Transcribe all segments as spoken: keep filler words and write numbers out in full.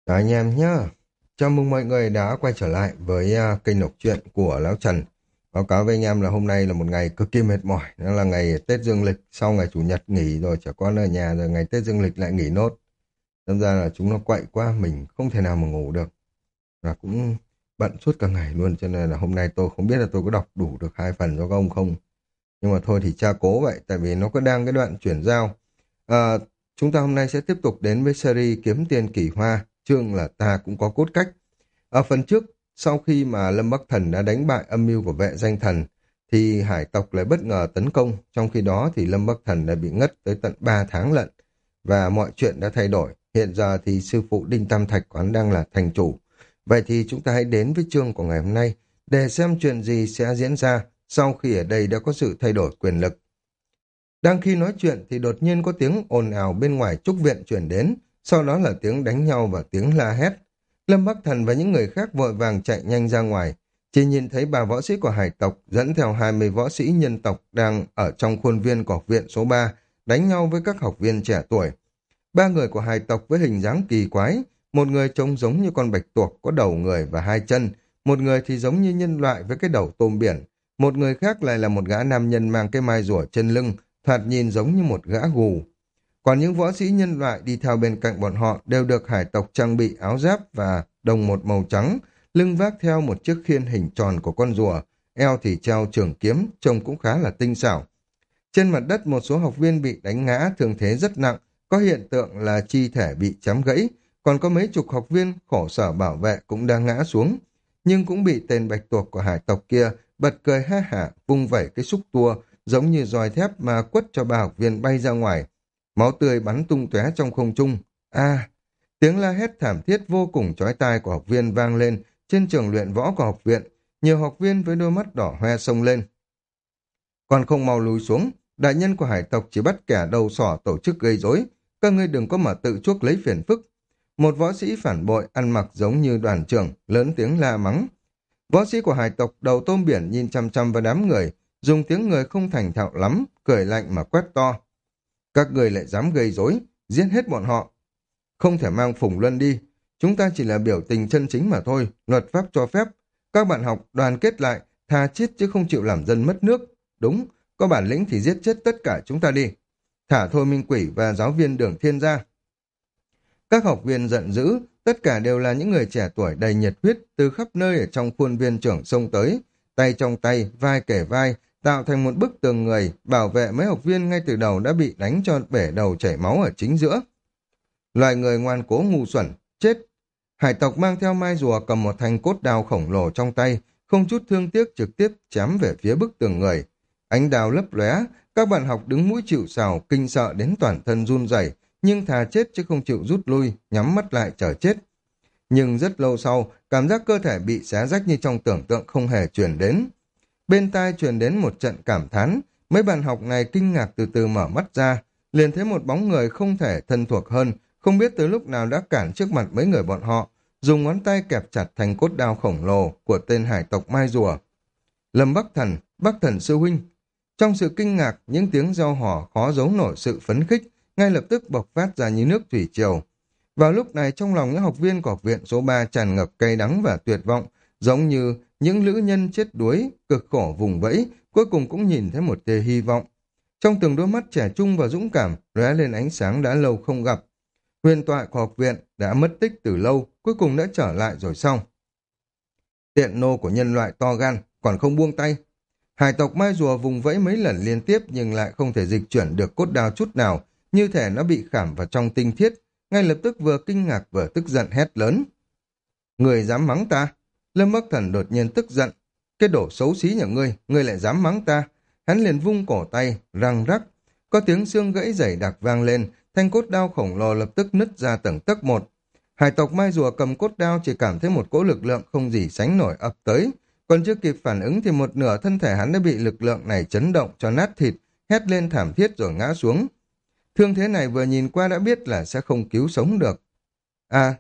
Chào anh em nhé. Chào mừng mọi người đã quay trở lại với à, kênh đọc truyện của Lão Trần. Báo cáo với anh em là hôm nay là một ngày cực kỳ mệt mỏi. Đó là ngày Tết Dương lịch, sau ngày Chủ nhật nghỉ rồi, trẻ con ở nhà rồi ngày Tết Dương lịch lại nghỉ nốt. Thật ra là chúng nó quậy quá, mình không thể nào mà ngủ được. Và cũng bận suốt cả ngày luôn, cho nên là hôm nay tôi không biết là tôi có đọc đủ được hai phần cho các ông không. Nhưng mà thôi thì tra cố vậy, tại vì nó có đang cái đoạn chuyển giao. À, chúng ta hôm nay sẽ tiếp tục đến với series Kiếm Tiền Kỳ Hoa, chương là ta cũng có cốt cách. Ở phần trước, sau khi mà Lâm Bắc Thần đã đánh bại âm mưu của vệ danh thần, thì hải tộc lại bất ngờ tấn công, trong khi đó thì Lâm Bắc Thần đã bị ngất tới tận ba tháng lận, và mọi chuyện đã thay đổi. Hiện giờ thì sư phụ Đinh Tam Thạch quán đang là thành chủ. Vậy thì chúng ta hãy đến với chương của ngày hôm nay, để xem chuyện gì sẽ diễn ra sau khi ở đây đã có sự thay đổi quyền lực. Đang khi nói chuyện thì đột nhiên có tiếng ồn ào bên ngoài trúc viện chuyển đến, sau đó là tiếng đánh nhau và tiếng la hét. Lâm Bắc Thần và những người khác vội vàng chạy nhanh ra ngoài, chỉ nhìn thấy bà võ sĩ của hải tộc dẫn theo hai mươi võ sĩ nhân tộc đang ở trong khuôn viên của học viện số ba đánh nhau với các học viên trẻ tuổi. Ba người của hải tộc với hình dáng kỳ quái, một người trông giống như con bạch tuộc có đầu người và hai chân, một người thì giống như nhân loại với cái đầu tôm biển, một người khác lại là một gã nam nhân mang cái mai rùa trên lưng, thoạt nhìn giống như một gã gù. Còn những võ sĩ nhân loại đi theo bên cạnh bọn họ đều được hải tộc trang bị áo giáp và đồng một màu trắng, lưng vác theo một chiếc khiên hình tròn của con rùa, eo thì treo trường kiếm, trông cũng khá là tinh xảo. Trên mặt đất một số học viên bị đánh ngã, thương thế rất nặng, có hiện tượng là chi thể bị chém gãy, còn có mấy chục học viên khổ sở bảo vệ cũng đang ngã xuống, nhưng cũng bị tên bạch tuộc của hải tộc kia bật cười ha hả, vung vẩy cái xúc tua giống như roi thép mà quất cho ba học viên bay ra ngoài. Máu tươi bắn tung tóe trong không trung. A, tiếng la hét thảm thiết vô cùng chói tai của học viên vang lên trên trường luyện võ của học viện. Nhiều học viên với đôi mắt đỏ hoe xông lên. Còn không mau lùi xuống, đại nhân của hải tộc chỉ bắt kẻ đầu sỏ tổ chức gây rối, các ngươi đừng có mà tự chuốc lấy phiền phức. Một võ sĩ phản bội ăn mặc giống như đoàn trưởng, lớn tiếng la mắng. Võ sĩ của hải tộc đầu tôm biển nhìn chăm chăm vào đám người, dùng tiếng người không thành thạo lắm, cười lạnh mà quét to. Các người lại dám gây rối, giết hết bọn họ. Không thể mang Phùng Luân đi, chúng ta chỉ là biểu tình chân chính mà thôi, luật pháp cho phép. Các bạn học đoàn kết lại, thà chết chứ không chịu làm dân mất nước. Đúng, có bản lĩnh thì giết chết tất cả chúng ta đi. Thả Thôi Minh Quỷ và giáo viên Đường Thiên ra. Các học viên giận dữ, tất cả đều là những người trẻ tuổi đầy nhiệt huyết từ khắp nơi ở trong khuôn viên trưởng xông tới, tay trong tay, vai kể vai, tạo thành một bức tường người, bảo vệ mấy học viên ngay từ đầu đã bị đánh cho bể đầu chảy máu ở chính giữa. Loài người ngoan cố ngu xuẩn, chết. Hải tộc mang theo mai rùa cầm một thanh cốt đao khổng lồ trong tay, không chút thương tiếc trực tiếp chém về phía bức tường người. Ánh đao lấp lóe, các bạn học đứng mũi chịu sào, kinh sợ đến toàn thân run rẩy, nhưng thà chết chứ không chịu rút lui, nhắm mắt lại chờ chết. Nhưng rất lâu sau, cảm giác cơ thể bị xé rách như trong tưởng tượng không hề truyền đến. Bên tai truyền đến một trận cảm thán, mấy bạn học này kinh ngạc từ từ mở mắt ra, liền thấy một bóng người không thể thân thuộc hơn, không biết từ lúc nào đã cản trước mặt mấy người bọn họ, dùng ngón tay kẹp chặt thành cốt đao khổng lồ của tên hải tộc Mai Rùa. Lâm Bắc Thần, Bắc Thần sư huynh. Trong sự kinh ngạc, những tiếng reo hò khó giấu nổi sự phấn khích, ngay lập tức bộc phát ra như nước thủy triều. Vào lúc này trong lòng những học viên của học viện số ba tràn ngập cay đắng và tuyệt vọng, giống như những lữ nhân chết đuối, cực khổ vùng vẫy, cuối cùng cũng nhìn thấy một tia hy vọng. Trong từng đôi mắt trẻ trung và dũng cảm, lóe lên ánh sáng đã lâu không gặp. Huyền thoại của học viện đã mất tích từ lâu, cuối cùng đã trở lại rồi xong. Tiện nô của nhân loại to gan, còn không buông tay. Hải tộc Mai Rùa vùng vẫy mấy lần liên tiếp nhưng lại không thể dịch chuyển được cốt đao chút nào, như thể nó bị khảm vào trong tinh thiết, ngay lập tức vừa kinh ngạc vừa tức giận hét lớn. Người dám mắng ta? Lâm Bắc Thần đột nhiên tức giận. Cái đổ xấu xí nhà ngươi, ngươi lại dám mắng ta? Hắn liền vung cổ tay, răng rắc. Có tiếng xương gãy dày đặc vang lên, thanh cốt đao khổng lồ lập tức nứt ra từng tấc một. Hải tộc Mai Rùa cầm cốt đao chỉ cảm thấy một cỗ lực lượng không gì sánh nổi ập tới. Còn chưa kịp phản ứng thì một nửa thân thể hắn đã bị lực lượng này chấn động cho nát thịt, hét lên thảm thiết rồi ngã xuống. Thương thế này vừa nhìn qua đã biết là sẽ không cứu sống được. À,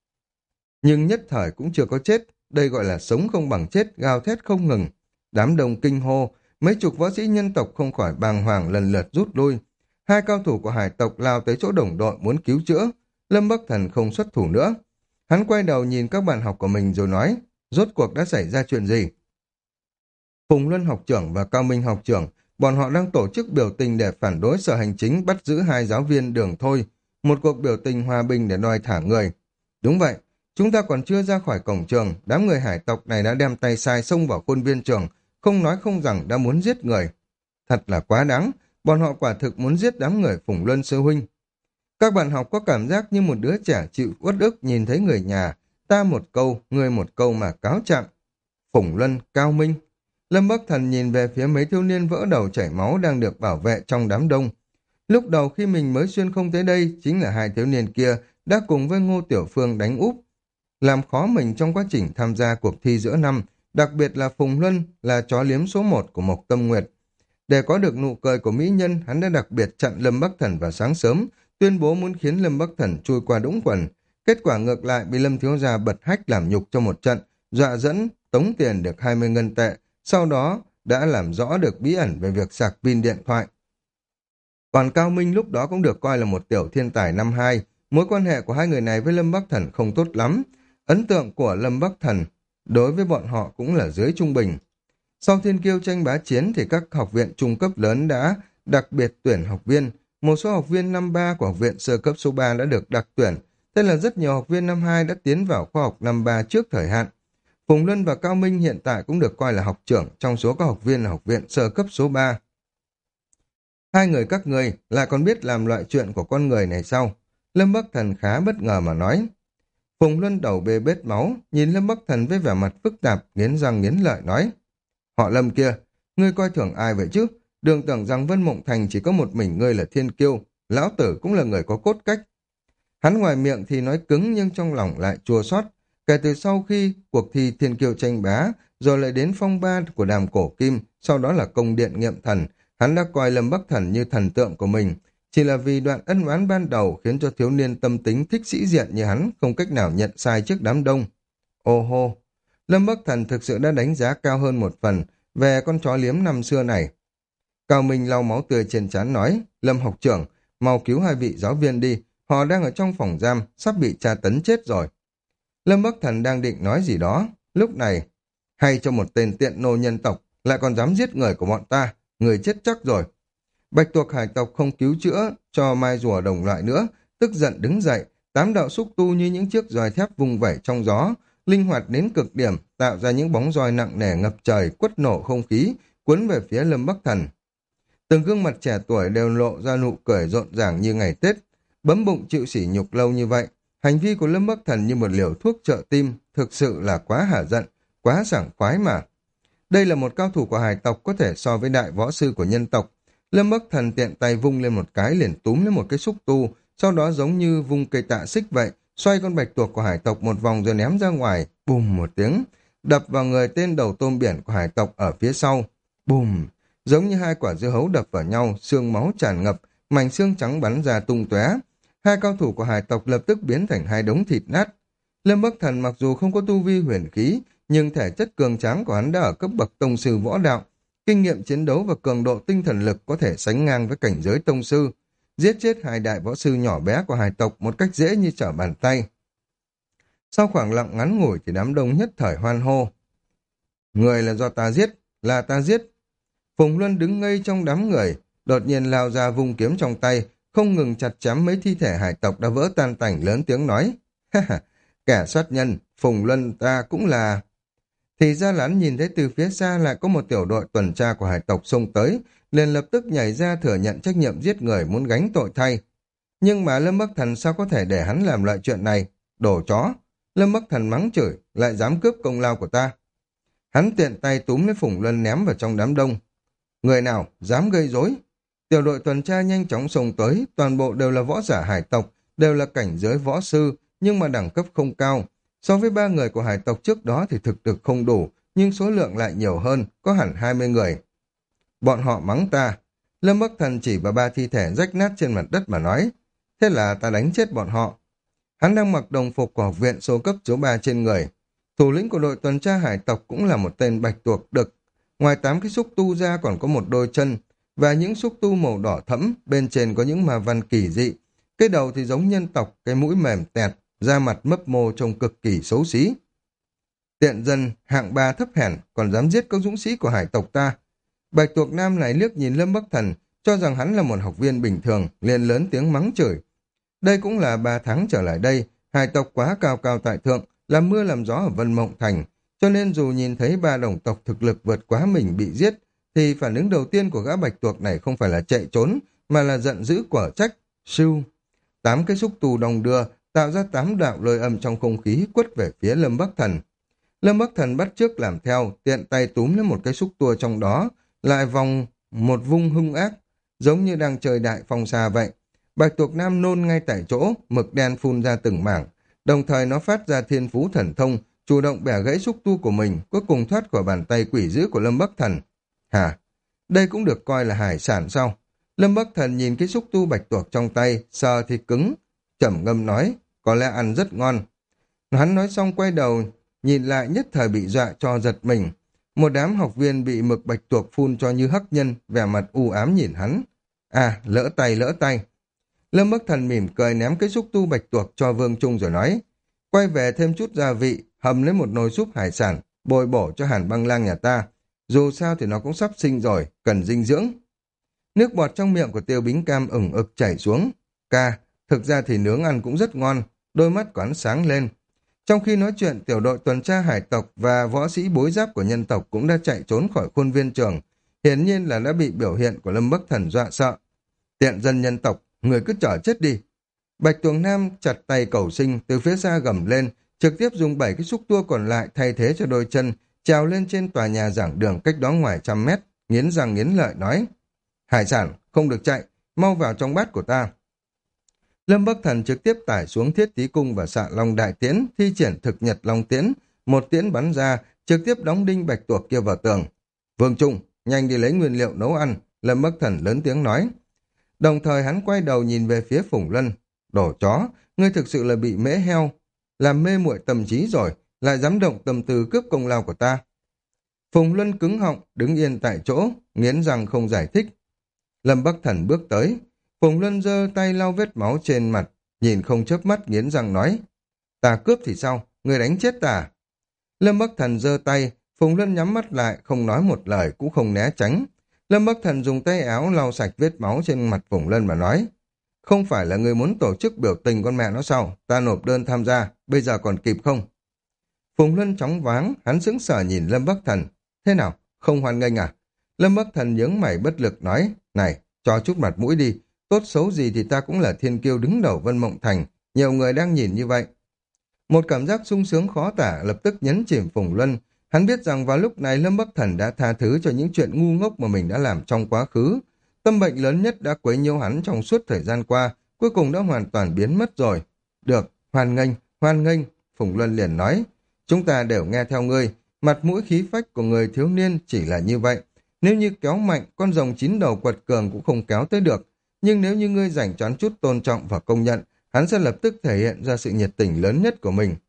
nhưng nhất thời cũng chưa có chết, đây gọi là sống không bằng chết, gào thét không ngừng. Đám đông kinh hô, mấy chục võ sĩ nhân tộc không khỏi bàng hoàng lần lượt rút lui. Hai cao thủ của hải tộc lao tới chỗ đồng đội muốn cứu chữa, Lâm Bắc Thần không xuất thủ nữa. Hắn quay đầu nhìn các bạn học của mình rồi nói, rốt cuộc đã xảy ra chuyện gì? Phùng Luân học trưởng và Cao Minh học trưởng, bọn họ đang tổ chức biểu tình để phản đối sở hành chính bắt giữ hai giáo viên Đường Thôi, một cuộc biểu tình hòa bình để đòi thả người. Đúng vậy, chúng ta còn chưa ra khỏi cổng trường, đám người hải tộc này đã đem tay sai xông vào khuôn viên trường, không nói không rằng đã muốn giết người. Thật là quá đáng, bọn họ quả thực muốn giết đám người Phùng Luân sư huynh. Các bạn học có cảm giác như một đứa trẻ chịu uất ức nhìn thấy người nhà, ta một câu, người một câu mà cáo trạng. Phùng Luân, Cao Minh. Lâm Bắc Thần nhìn về phía mấy thiếu niên vỡ đầu chảy máu đang được bảo vệ trong đám đông. Lúc đầu khi mình mới xuyên không tới đây, chính là hai thiếu niên kia đã cùng với Ngô Tiểu Phương đánh úp, làm khó mình trong quá trình tham gia cuộc thi giữa năm, đặc biệt là Phùng Luân là chó liếm số một của Mộc Tâm Nguyệt. Để có được nụ cười của mỹ nhân, hắn đã đặc biệt chặn Lâm Bắc Thần vào sáng sớm, tuyên bố muốn khiến Lâm Bắc Thần chui qua đũng quần. Kết quả ngược lại bị Lâm Thiếu Gia bật hách làm nhục cho một trận, dọa dẫn, tống tiền được hai mươi ngân tệ, sau đó đã làm rõ được bí ẩn về việc sạc pin điện thoại. Còn Cao Minh lúc đó cũng được coi là một tiểu thiên tài năm hai, mối quan hệ của hai người này với Lâm Bắc Thần không tốt lắm. Ấn tượng của Lâm Bắc Thần đối với bọn họ cũng là dưới trung bình. Sau thiên kiêu tranh bá chiến thì các học viện trung cấp lớn đã đặc biệt tuyển học viên. Một số học viên năm ba của học viện sơ cấp số ba đã được đặc tuyển. Thế là rất nhiều học viên năm hai đã tiến vào khoa học năm ba trước thời hạn. Phùng Luân và Cao Minh hiện tại cũng được coi là học trưởng trong số các học viên là học viện sơ cấp số ba. Hai người các ngươi lại còn biết làm loại chuyện của con người này sao? Lâm Bắc Thần khá bất ngờ mà nói. Phùng Luân đầu bê bết máu, nhìn Lâm Bắc Thần với vẻ mặt phức tạp, nghiến răng nghiến lợi nói. Họ Lâm kia, ngươi coi thường ai vậy chứ? Đừng tưởng rằng Vân Mộng Thành chỉ có một mình ngươi là thiên kiêu, lão tử cũng là người có cốt cách. Hắn ngoài miệng thì nói cứng nhưng trong lòng lại chua xót. Kể từ sau khi cuộc thi thiên kiêu tranh bá, rồi lại đến phong ba của đàm cổ kim, sau đó là công điện nghiệm thần, hắn đã coi Lâm Bắc Thần như thần tượng của mình. Chỉ là vì đoạn ân oán ban đầu khiến cho thiếu niên tâm tính thích sĩ diện như hắn không cách nào nhận sai trước đám đông. Ô hô, Lâm Bắc Thần thực sự đã đánh giá cao hơn một phần về con chó liếm năm xưa này. Cao Minh lau máu tươi trên trán nói, Lâm học trưởng, mau cứu hai vị giáo viên đi, họ đang ở trong phòng giam, sắp bị tra tấn chết rồi. Lâm Bắc Thần đang định nói gì đó, lúc này, hay cho một tên tiện nô nhân tộc, lại còn dám giết người của bọn ta, người chết chắc rồi. Bạch tuộc hải tộc không cứu chữa cho mai rùa đồng loại nữa, tức giận đứng dậy, tám đạo xúc tu như những chiếc roi thép vung vẩy trong gió, linh hoạt đến cực điểm, tạo ra những bóng roi nặng nề ngập trời, quất nổ không khí, cuốn về phía Lâm Bắc Thần. Từng gương mặt trẻ tuổi đều lộ ra nụ cười rộn ràng như ngày Tết, bấm bụng chịu sỉ nhục lâu như vậy. Hành vi của Lâm Bắc Thần như một liều thuốc trợ tim, thực sự là quá hả giận, quá sảng khoái mà. Đây là một cao thủ của hải tộc có thể so với đại võ sư của nhân tộc. Lâm Bắc Thần tiện tay vung lên một cái liền túm lên một cái xúc tu, sau đó giống như vung cây tạ xích vậy, xoay con bạch tuộc của hải tộc một vòng rồi ném ra ngoài, bùm một tiếng, đập vào người tên đầu tôm biển của hải tộc ở phía sau. Bùm, giống như hai quả dưa hấu đập vào nhau, xương máu tràn ngập, mảnh xương trắng bắn ra tung tóe. Hai cao thủ của hải tộc lập tức biến thành hai đống thịt nát. Lâm Bắc Thần mặc dù không có tu vi huyền khí, nhưng thể chất cường tráng của hắn đã ở cấp bậc tông sư võ đạo. Kinh nghiệm chiến đấu và cường độ tinh thần lực có thể sánh ngang với cảnh giới tông sư. Giết chết hai đại võ sư nhỏ bé của hải tộc một cách dễ như trở bàn tay. Sau khoảng lặng ngắn ngủi thì đám đông nhất thời hoan hô. Người là do ta giết, là ta giết. Phùng Luân đứng ngây trong đám người, đột nhiên lao ra vung kiếm trong tay, không ngừng chặt chém mấy thi thể hải tộc đã vỡ tan tành, lớn tiếng nói. Ha ha, kẻ sát nhân, Phùng Luân ta cũng là... Thì ra là hắn nhìn thấy từ phía xa lại có một tiểu đội tuần tra của hải tộc xông tới, liền lập tức nhảy ra thừa nhận trách nhiệm giết người muốn gánh tội thay. Nhưng mà Lâm Bắc Thần sao có thể để hắn làm loại chuyện này? Đồ chó! Lâm Bắc Thần mắng chửi, lại dám cướp công lao của ta. Hắn tiện tay túm lấy Phùng Luân ném vào trong đám đông. Người nào dám gây rối? Tiểu đội tuần tra nhanh chóng xông tới, toàn bộ đều là võ giả hải tộc, đều là cảnh giới võ sư, nhưng mà đẳng cấp không cao. So với ba người của hải tộc trước đó thì thực thực không đủ, nhưng số lượng lại nhiều hơn, có hẳn hai mươi người. Bọn họ mắng ta. Lâm Bắc Thần chỉ vào ba thi thể rách nát trên mặt đất mà nói. Thế là ta đánh chết bọn họ. Hắn đang mặc đồng phục của học viện số cấp số ba trên người. Thủ lĩnh của đội tuần tra hải tộc cũng là một tên bạch tuộc đực. Ngoài tám cái xúc tu ra còn có một đôi chân, và những xúc tu màu đỏ thẫm, bên trên có những ma văn kỳ dị. Cái đầu thì giống nhân tộc, cái mũi mềm tẹt, da mặt mấp mô trông cực kỳ xấu xí. Tiện dân hạng ba thấp hèn, còn dám giết các dũng sĩ của hải tộc ta. Bạch tuộc nam lại liếc nhìn Lâm Bắc Thần, cho rằng hắn là một học viên bình thường, liền lớn tiếng mắng chửi. Đây cũng là ba tháng trở lại đây, hải tộc quá cao cao tại thượng, làm mưa làm gió ở Vân Mộng Thành, cho nên dù nhìn thấy ba đồng tộc thực lực vượt quá mình bị giết, thì phản ứng đầu tiên của gã bạch tuộc này không phải là chạy trốn, mà là giận dữ quả trách. Sưu, tám cái xúc tu đồng đưa, tạo ra tám đạo lôi âm trong không khí quất về phía Lâm Bắc Thần. Lâm Bắc Thần bắt chước làm theo, tiện tay túm lấy một cái xúc tua trong đó, lại vòng một vung hung ác, giống như đang chơi đại phong xa vậy. Bạch tuộc nam nôn ngay tại chỗ, mực đen phun ra từng mảng, đồng thời nó phát ra thiên phú thần thông, chủ động bẻ gãy xúc tu của mình, cuối cùng thoát khỏi bàn tay quỷ dữ của Lâm Bắc Thần. Hả? Đây cũng được coi là hải sản sao? Lâm Bắc Thần nhìn cái xúc tu bạch tuộc trong tay, sờ thì cứng, trầm ngâm nói, có lẽ ăn rất ngon. Hắn nói xong quay đầu, nhìn lại nhất thời bị dọa cho giật mình. Một đám học viên bị mực bạch tuộc phun cho như hắc nhân, vẻ mặt u ám nhìn hắn. À, lỡ tay lỡ tay. Lâm Bắc Thần mỉm cười ném cái xúc tu bạch tuộc cho Vương Trung rồi nói, quay về thêm chút gia vị, hầm lấy một nồi súp hải sản, bồi bổ cho Hàn Băng Lang nhà ta. Dù sao thì nó cũng sắp sinh rồi, cần dinh dưỡng. Nước bọt trong miệng của Tiêu Bính Cam ửng ực chảy xuống. Ca, thực ra thì nướng ăn cũng rất ngon, đôi mắt của hắn sáng lên. Trong khi nói chuyện, tiểu đội tuần tra hải tộc và võ sĩ bối giáp của nhân tộc cũng đã chạy trốn khỏi khuôn viên trường. Hiển nhiên là đã bị biểu hiện của Lâm Bắc Thần dọa sợ. Tiện dân nhân tộc, người cứ chở chết đi. Bạch tuộc nam chặt tay cầu sinh, từ phía xa gầm lên, trực tiếp dùng bảy cái xúc tua còn lại thay thế cho đôi chân, trèo lên trên tòa nhà giảng đường cách đó ngoài trăm mét, nghiến răng nghiến lợi nói, hải sản, không được chạy, mau vào trong bát của ta. Lâm Bắc Thần trực tiếp tải xuống thiết tí cung và xạ long đại tiễn, thi triển thực nhật long tiễn, một tiễn bắn ra, trực tiếp đóng đinh bạch tuộc kia vào tường. Vương Trung, nhanh đi lấy nguyên liệu nấu ăn, Lâm Bắc Thần lớn tiếng nói. Đồng thời hắn quay đầu nhìn về phía Phùng Luân, đổ chó, ngươi thực sự là bị mễ heo, làm mê muội tâm trí rồi, lại dám động tâm tư cướp công lao của ta. Phùng Luân cứng họng, đứng yên tại chỗ, nghiến răng không giải thích. Lâm Bắc Thần bước tới, Phùng Luân giơ tay lau vết máu trên mặt, nhìn không chớp mắt nghiến răng nói, ta cướp thì sao, ngươi đánh chết ta. Lâm Bắc Thần giơ tay, Phùng Luân nhắm mắt lại, không nói một lời cũng không né tránh. Lâm Bắc Thần dùng tay áo lau sạch vết máu trên mặt Phùng Luân mà nói, không phải là người muốn tổ chức biểu tình con mẹ nó sao, ta nộp đơn tham gia, bây giờ còn kịp không? Phùng Luân chóng váng, hắn sững sờ nhìn Lâm Bắc Thần, thế nào, không hoan nghênh à? Lâm Bắc Thần nhướng mày bất lực nói, này, cho chút mặt mũi đi, tốt xấu gì thì ta cũng là thiên kiêu đứng đầu Vân Mộng Thành, nhiều người đang nhìn như vậy. Một cảm giác sung sướng khó tả lập tức nhấn chìm Phùng Luân, hắn biết rằng vào lúc này Lâm Bắc Thần đã tha thứ cho những chuyện ngu ngốc mà mình đã làm trong quá khứ. Tâm bệnh lớn nhất đã quấy nhiễu hắn trong suốt thời gian qua, cuối cùng đã hoàn toàn biến mất rồi. Được, hoan nghênh, hoan nghênh, Phùng Luân liền nói, chúng ta đều nghe theo ngươi, mặt mũi khí phách của người thiếu niên chỉ là như vậy. Nếu như kéo mạnh, con rồng chín đầu quật cường cũng không kéo tới được. Nhưng nếu như ngươi dành cho hắn chút tôn trọng và công nhận, hắn sẽ lập tức thể hiện ra sự nhiệt tình lớn nhất của mình.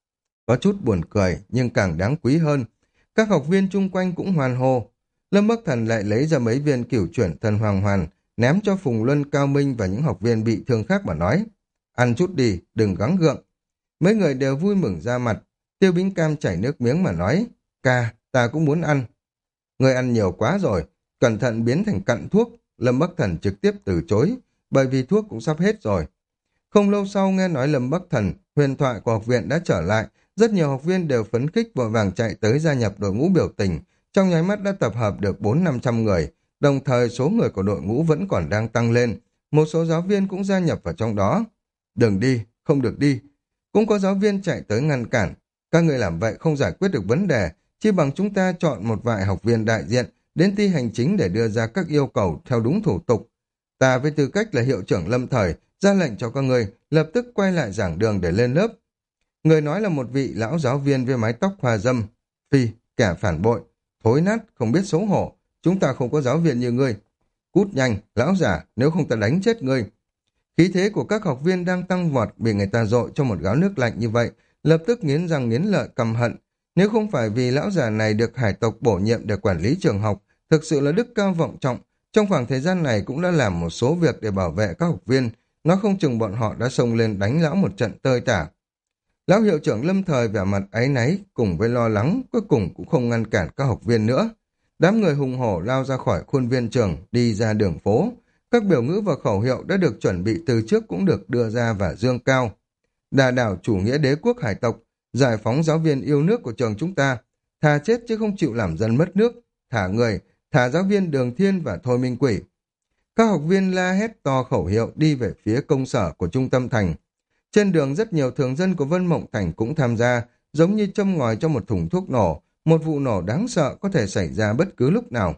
Có chút buồn cười, nhưng càng đáng quý hơn. Các học viên chung quanh cũng hoan hô. Lâm Bắc Thần lại lấy ra mấy viên cửu chuyển thần hoàng hoàn, ném cho Phùng Luân, Cao Minh và những học viên bị thương khác mà nói. Ăn chút đi, đừng gắng gượng. Mấy người đều vui mừng ra mặt. Tiêu Bính Cam chảy nước miếng mà nói, ca, ta cũng muốn ăn. Người ăn nhiều quá rồi, cẩn thận biến thành cặn thuốc. Lâm Bắc Thần trực tiếp từ chối, bởi vì thuốc cũng sắp hết rồi. Không lâu sau nghe nói Lâm Bắc Thần, huyền thoại của học viện đã trở lại, rất nhiều học viên đều phấn khích vội vàng chạy tới gia nhập đội ngũ biểu tình, trong nháy mắt đã tập hợp được bốn năm trăm người, đồng thời số người của đội ngũ vẫn còn đang tăng lên, một số giáo viên cũng gia nhập vào trong đó. Đừng đi, không được đi. Cũng có giáo viên chạy tới ngăn cản, các người làm vậy không giải quyết được vấn đề, chỉ bằng chúng ta chọn một vài học viên đại diện đến ty hành chính để đưa ra các yêu cầu theo đúng thủ tục. Ta với tư cách là hiệu trưởng lâm thời, ra lệnh cho các người lập tức quay lại giảng đường để lên lớp. Người nói là một vị lão giáo viên với mái tóc hoa râm. Phi, kẻ phản bội, thối nát, không biết xấu hổ. Chúng ta không có giáo viên như ngươi. Cút nhanh, lão giả, nếu không ta đánh chết ngươi. Khí thế của các học viên đang tăng vọt bị người ta dội cho một gáo nước lạnh như vậy, lập tức nghiến răng nghiến lợi căm hận. Nếu không phải vì lão già này được hải tộc bổ nhiệm để quản lý trường học, thực sự là đức cao vọng trọng, trong khoảng thời gian này cũng đã làm một số việc để bảo vệ các học viên, nó không chừng bọn họ đã xông lên đánh lão một trận tơi tả. Lão hiệu trưởng lâm thời vẻ mặt áy náy cùng với lo lắng, cuối cùng cũng không ngăn cản các học viên nữa. Đám người hùng hổ lao ra khỏi khuôn viên trường, đi ra đường phố. Các biểu ngữ và khẩu hiệu đã được chuẩn bị từ trước cũng được đưa ra và dương cao. Đà đảo chủ nghĩa đế quốc hải tộc, giải phóng giáo viên yêu nước của trường chúng ta, thà chết chứ không chịu làm dân mất nước, thả người, thả giáo viên Đường Thiên và Thôi Minh Quỷ. Các học viên la hét to khẩu hiệu đi về phía công sở của trung tâm thành. Trên đường rất nhiều thường dân của Vân Mộng Thành cũng tham gia, giống như châm ngòi cho một thùng thuốc nổ, một vụ nổ đáng sợ có thể xảy ra bất cứ lúc nào.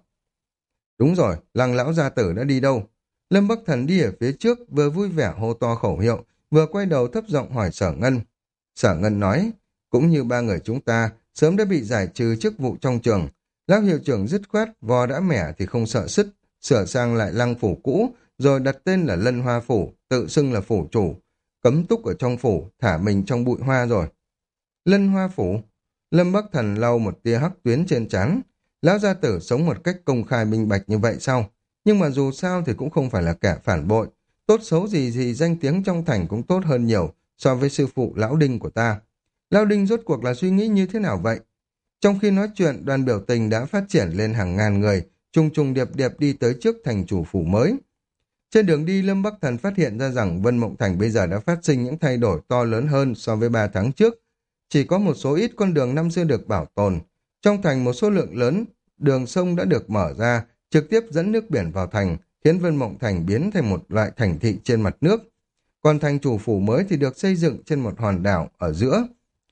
Đúng rồi, Lăng lão gia tử đã đi đâu? Lâm Bắc Thần đi ở phía trước, vừa vui vẻ hô to khẩu hiệu, vừa quay đầu thấp giọng hỏi Sở Ngân. Sở Ngân nói, cũng như ba người chúng ta, sớm đã bị giải trừ chức vụ trong trường. Lão hiệu trưởng dứt khoát, vò đã mẻ thì không sợ sứt, sửa sang lại lăng phủ cũ, rồi đặt tên là Lân Hoa Phủ, tự xưng là phủ chủ, cấm túc ở trong phủ, thả mình trong bụi hoa rồi. Lân Hoa Phủ, Lâm Bắc Thần lau một tia hắc tuyến trên trán. Lão gia tử sống một cách công khai minh bạch như vậy sao? Nhưng mà dù sao thì cũng không phải là kẻ phản bội. Tốt xấu gì gì danh tiếng trong thành cũng tốt hơn nhiều so với sư phụ Lão Đinh của ta. Lão Đinh rốt cuộc là suy nghĩ như thế nào vậy? Trong khi nói chuyện, đoàn biểu tình đã phát triển lên hàng ngàn người, trùng trùng điệp điệp đi tới trước thành chủ phủ mới. Trên đường đi, Lâm Bắc Thần phát hiện ra rằng Vân Mộng Thành bây giờ đã phát sinh những thay đổi to lớn hơn so với ba tháng trước. Chỉ có một số ít con đường năm xưa được bảo tồn. Trong thành một số lượng lớn, đường sông đã được mở ra, trực tiếp dẫn nước biển vào thành, khiến Vân Mộng Thành biến thành một loại thành thị trên mặt nước. Còn thành chủ phủ mới thì được xây dựng trên một hòn đảo ở giữa.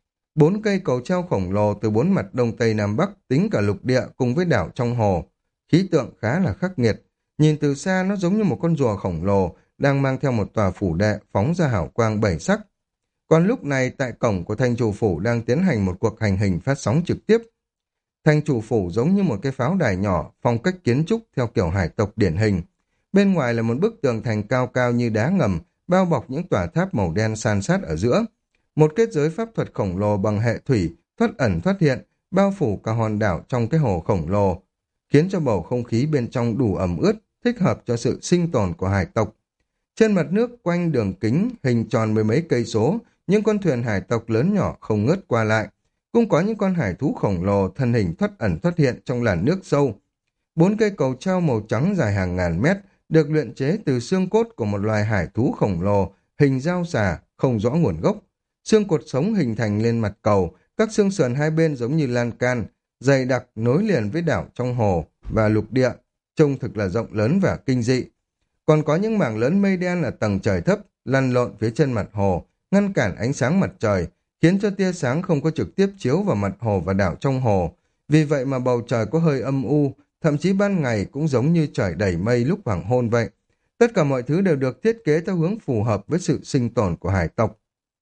Bốn cây cầu treo khổng lồ từ bốn mặt đông tây nam bắc, tính cả lục địa cùng với đảo trong hồ. Khí tượng khá là khắc nghiệt. Nhìn từ xa nó giống như một con rùa khổng lồ đang mang theo một tòa phủ đệ phóng ra hào quang bảy sắc. Còn lúc này tại cổng của thành chủ phủ đang tiến hành một cuộc hành hình phát sóng trực tiếp. Thành chủ phủ giống như một cái pháo đài nhỏ, phong cách kiến trúc theo kiểu hải tộc điển hình. Bên ngoài là một bức tường thành cao cao như đá ngầm, bao bọc những tòa tháp màu đen san sát ở giữa. Một kết giới pháp thuật khổng lồ bằng hệ thủy, thoát ẩn thoát hiện, bao phủ cả hòn đảo trong cái hồ khổng lồ, khiến cho bầu không khí bên trong đủ ẩm ướt, thích hợp cho sự sinh tồn của hải tộc. Trên mặt nước quanh đường kính, hình tròn mười mấy cây số, những con thuyền hải tộc lớn nhỏ không ngớt qua lại. Cũng có những con hải thú khổng lồ thân hình thoát ẩn thoát hiện trong làn nước sâu. Bốn cây cầu treo màu trắng dài hàng ngàn mét được luyện chế từ xương cốt của một loài hải thú khổng lồ, hình dao xà, không rõ nguồn gốc. Xương cột sống hình thành lên mặt cầu, các xương sườn hai bên giống như lan can, dày đặc nối liền với đảo trong hồ và lục địa, trông thực là rộng lớn và kinh dị. Còn có những mảng lớn mây đen ở tầng trời thấp, lăn lộn phía trên mặt hồ, ngăn cản ánh sáng mặt trời, khiến cho tia sáng không có trực tiếp chiếu vào mặt hồ và đảo trong hồ. Vì vậy mà bầu trời có hơi âm u, thậm chí ban ngày cũng giống như trời đầy mây lúc hoàng hôn vậy. Tất cả mọi thứ đều được thiết kế theo hướng phù hợp với sự sinh tồn của hải tộc.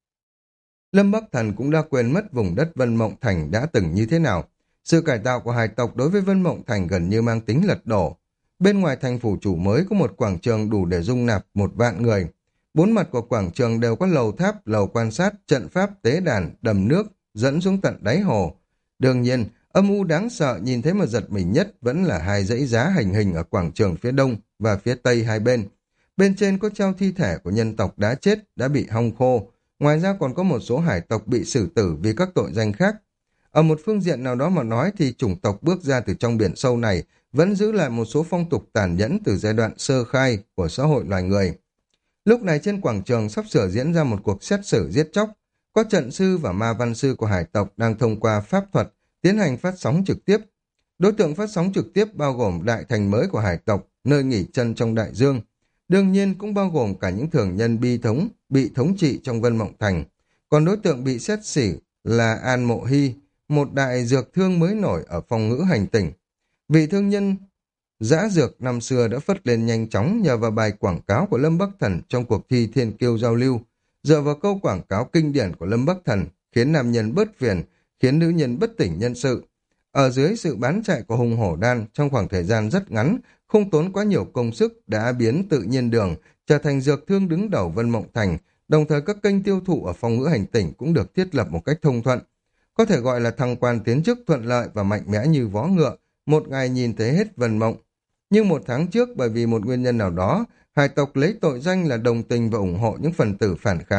Lâm Bắc Thần cũng đã quên mất vùng đất Vân Mộng Thành đã từng như thế nào. Sự cải tạo của hải tộc đối với Vân Mộng Thành gần như mang tính lật đổ. Bên ngoài thành phủ chủ mới có một quảng trường đủ để dung nạp một vạn người. Bốn mặt của quảng trường đều có lầu tháp, lầu quan sát, trận pháp, tế đàn, đầm nước, dẫn xuống tận đáy hồ. Đương nhiên, âm u đáng sợ nhìn thấy mà giật mình nhất vẫn là hai dãy giá hành hình ở quảng trường phía đông và phía tây hai bên. Bên trên có treo thi thể của nhân tộc đã chết, đã bị hong khô. Ngoài ra còn có một số hải tộc bị xử tử vì các tội danh khác. Ở một phương diện nào đó mà nói thì chủng tộc bước ra từ trong biển sâu này vẫn giữ lại một số phong tục tàn nhẫn từ giai đoạn sơ khai của xã hội loài người. Lúc này trên quảng trường sắp sửa diễn ra một cuộc xét xử giết chóc. Có trận sư và ma văn sư của hải tộc đang thông qua pháp thuật tiến hành phát sóng trực tiếp. Đối tượng phát sóng trực tiếp bao gồm đại thành mới của hải tộc, nơi nghỉ chân trong đại dương. Đương nhiên cũng bao gồm cả những thường nhân bi thống, bị thống trị trong Vân Mộng Thành. Còn đối tượng bị xét xử là An Mộ Hy, một đại dược thương mới nổi ở phong ngữ hành tỉnh. Vị thương nhân dã dược năm xưa đã phất lên nhanh chóng nhờ vào bài quảng cáo của Lâm Bắc Thần trong cuộc thi Thiên Kiêu giao lưu. Dựa vào câu quảng cáo kinh điển của Lâm Bắc Thần khiến nam nhân bớt phiền, khiến nữ nhân bất tỉnh nhân sự. Ở dưới sự bán chạy của hùng hổ đan trong khoảng thời gian rất ngắn, không tốn quá nhiều công sức đã biến tự nhiên đường trở thành dược thương đứng đầu Vân Mộng Thành, đồng thời các kênh tiêu thụ ở phong ngữ hành tỉnh cũng được thiết lập một cách thông thuận. Có thể gọi là thăng quan tiến chức thuận lợi và mạnh mẽ như vó ngựa, một ngày nhìn thấy hết Vân Mộng. Nhưng một tháng trước bởi vì một nguyên nhân nào đó, hải tộc lấy tội danh là đồng tình và ủng hộ những phần tử phản kháng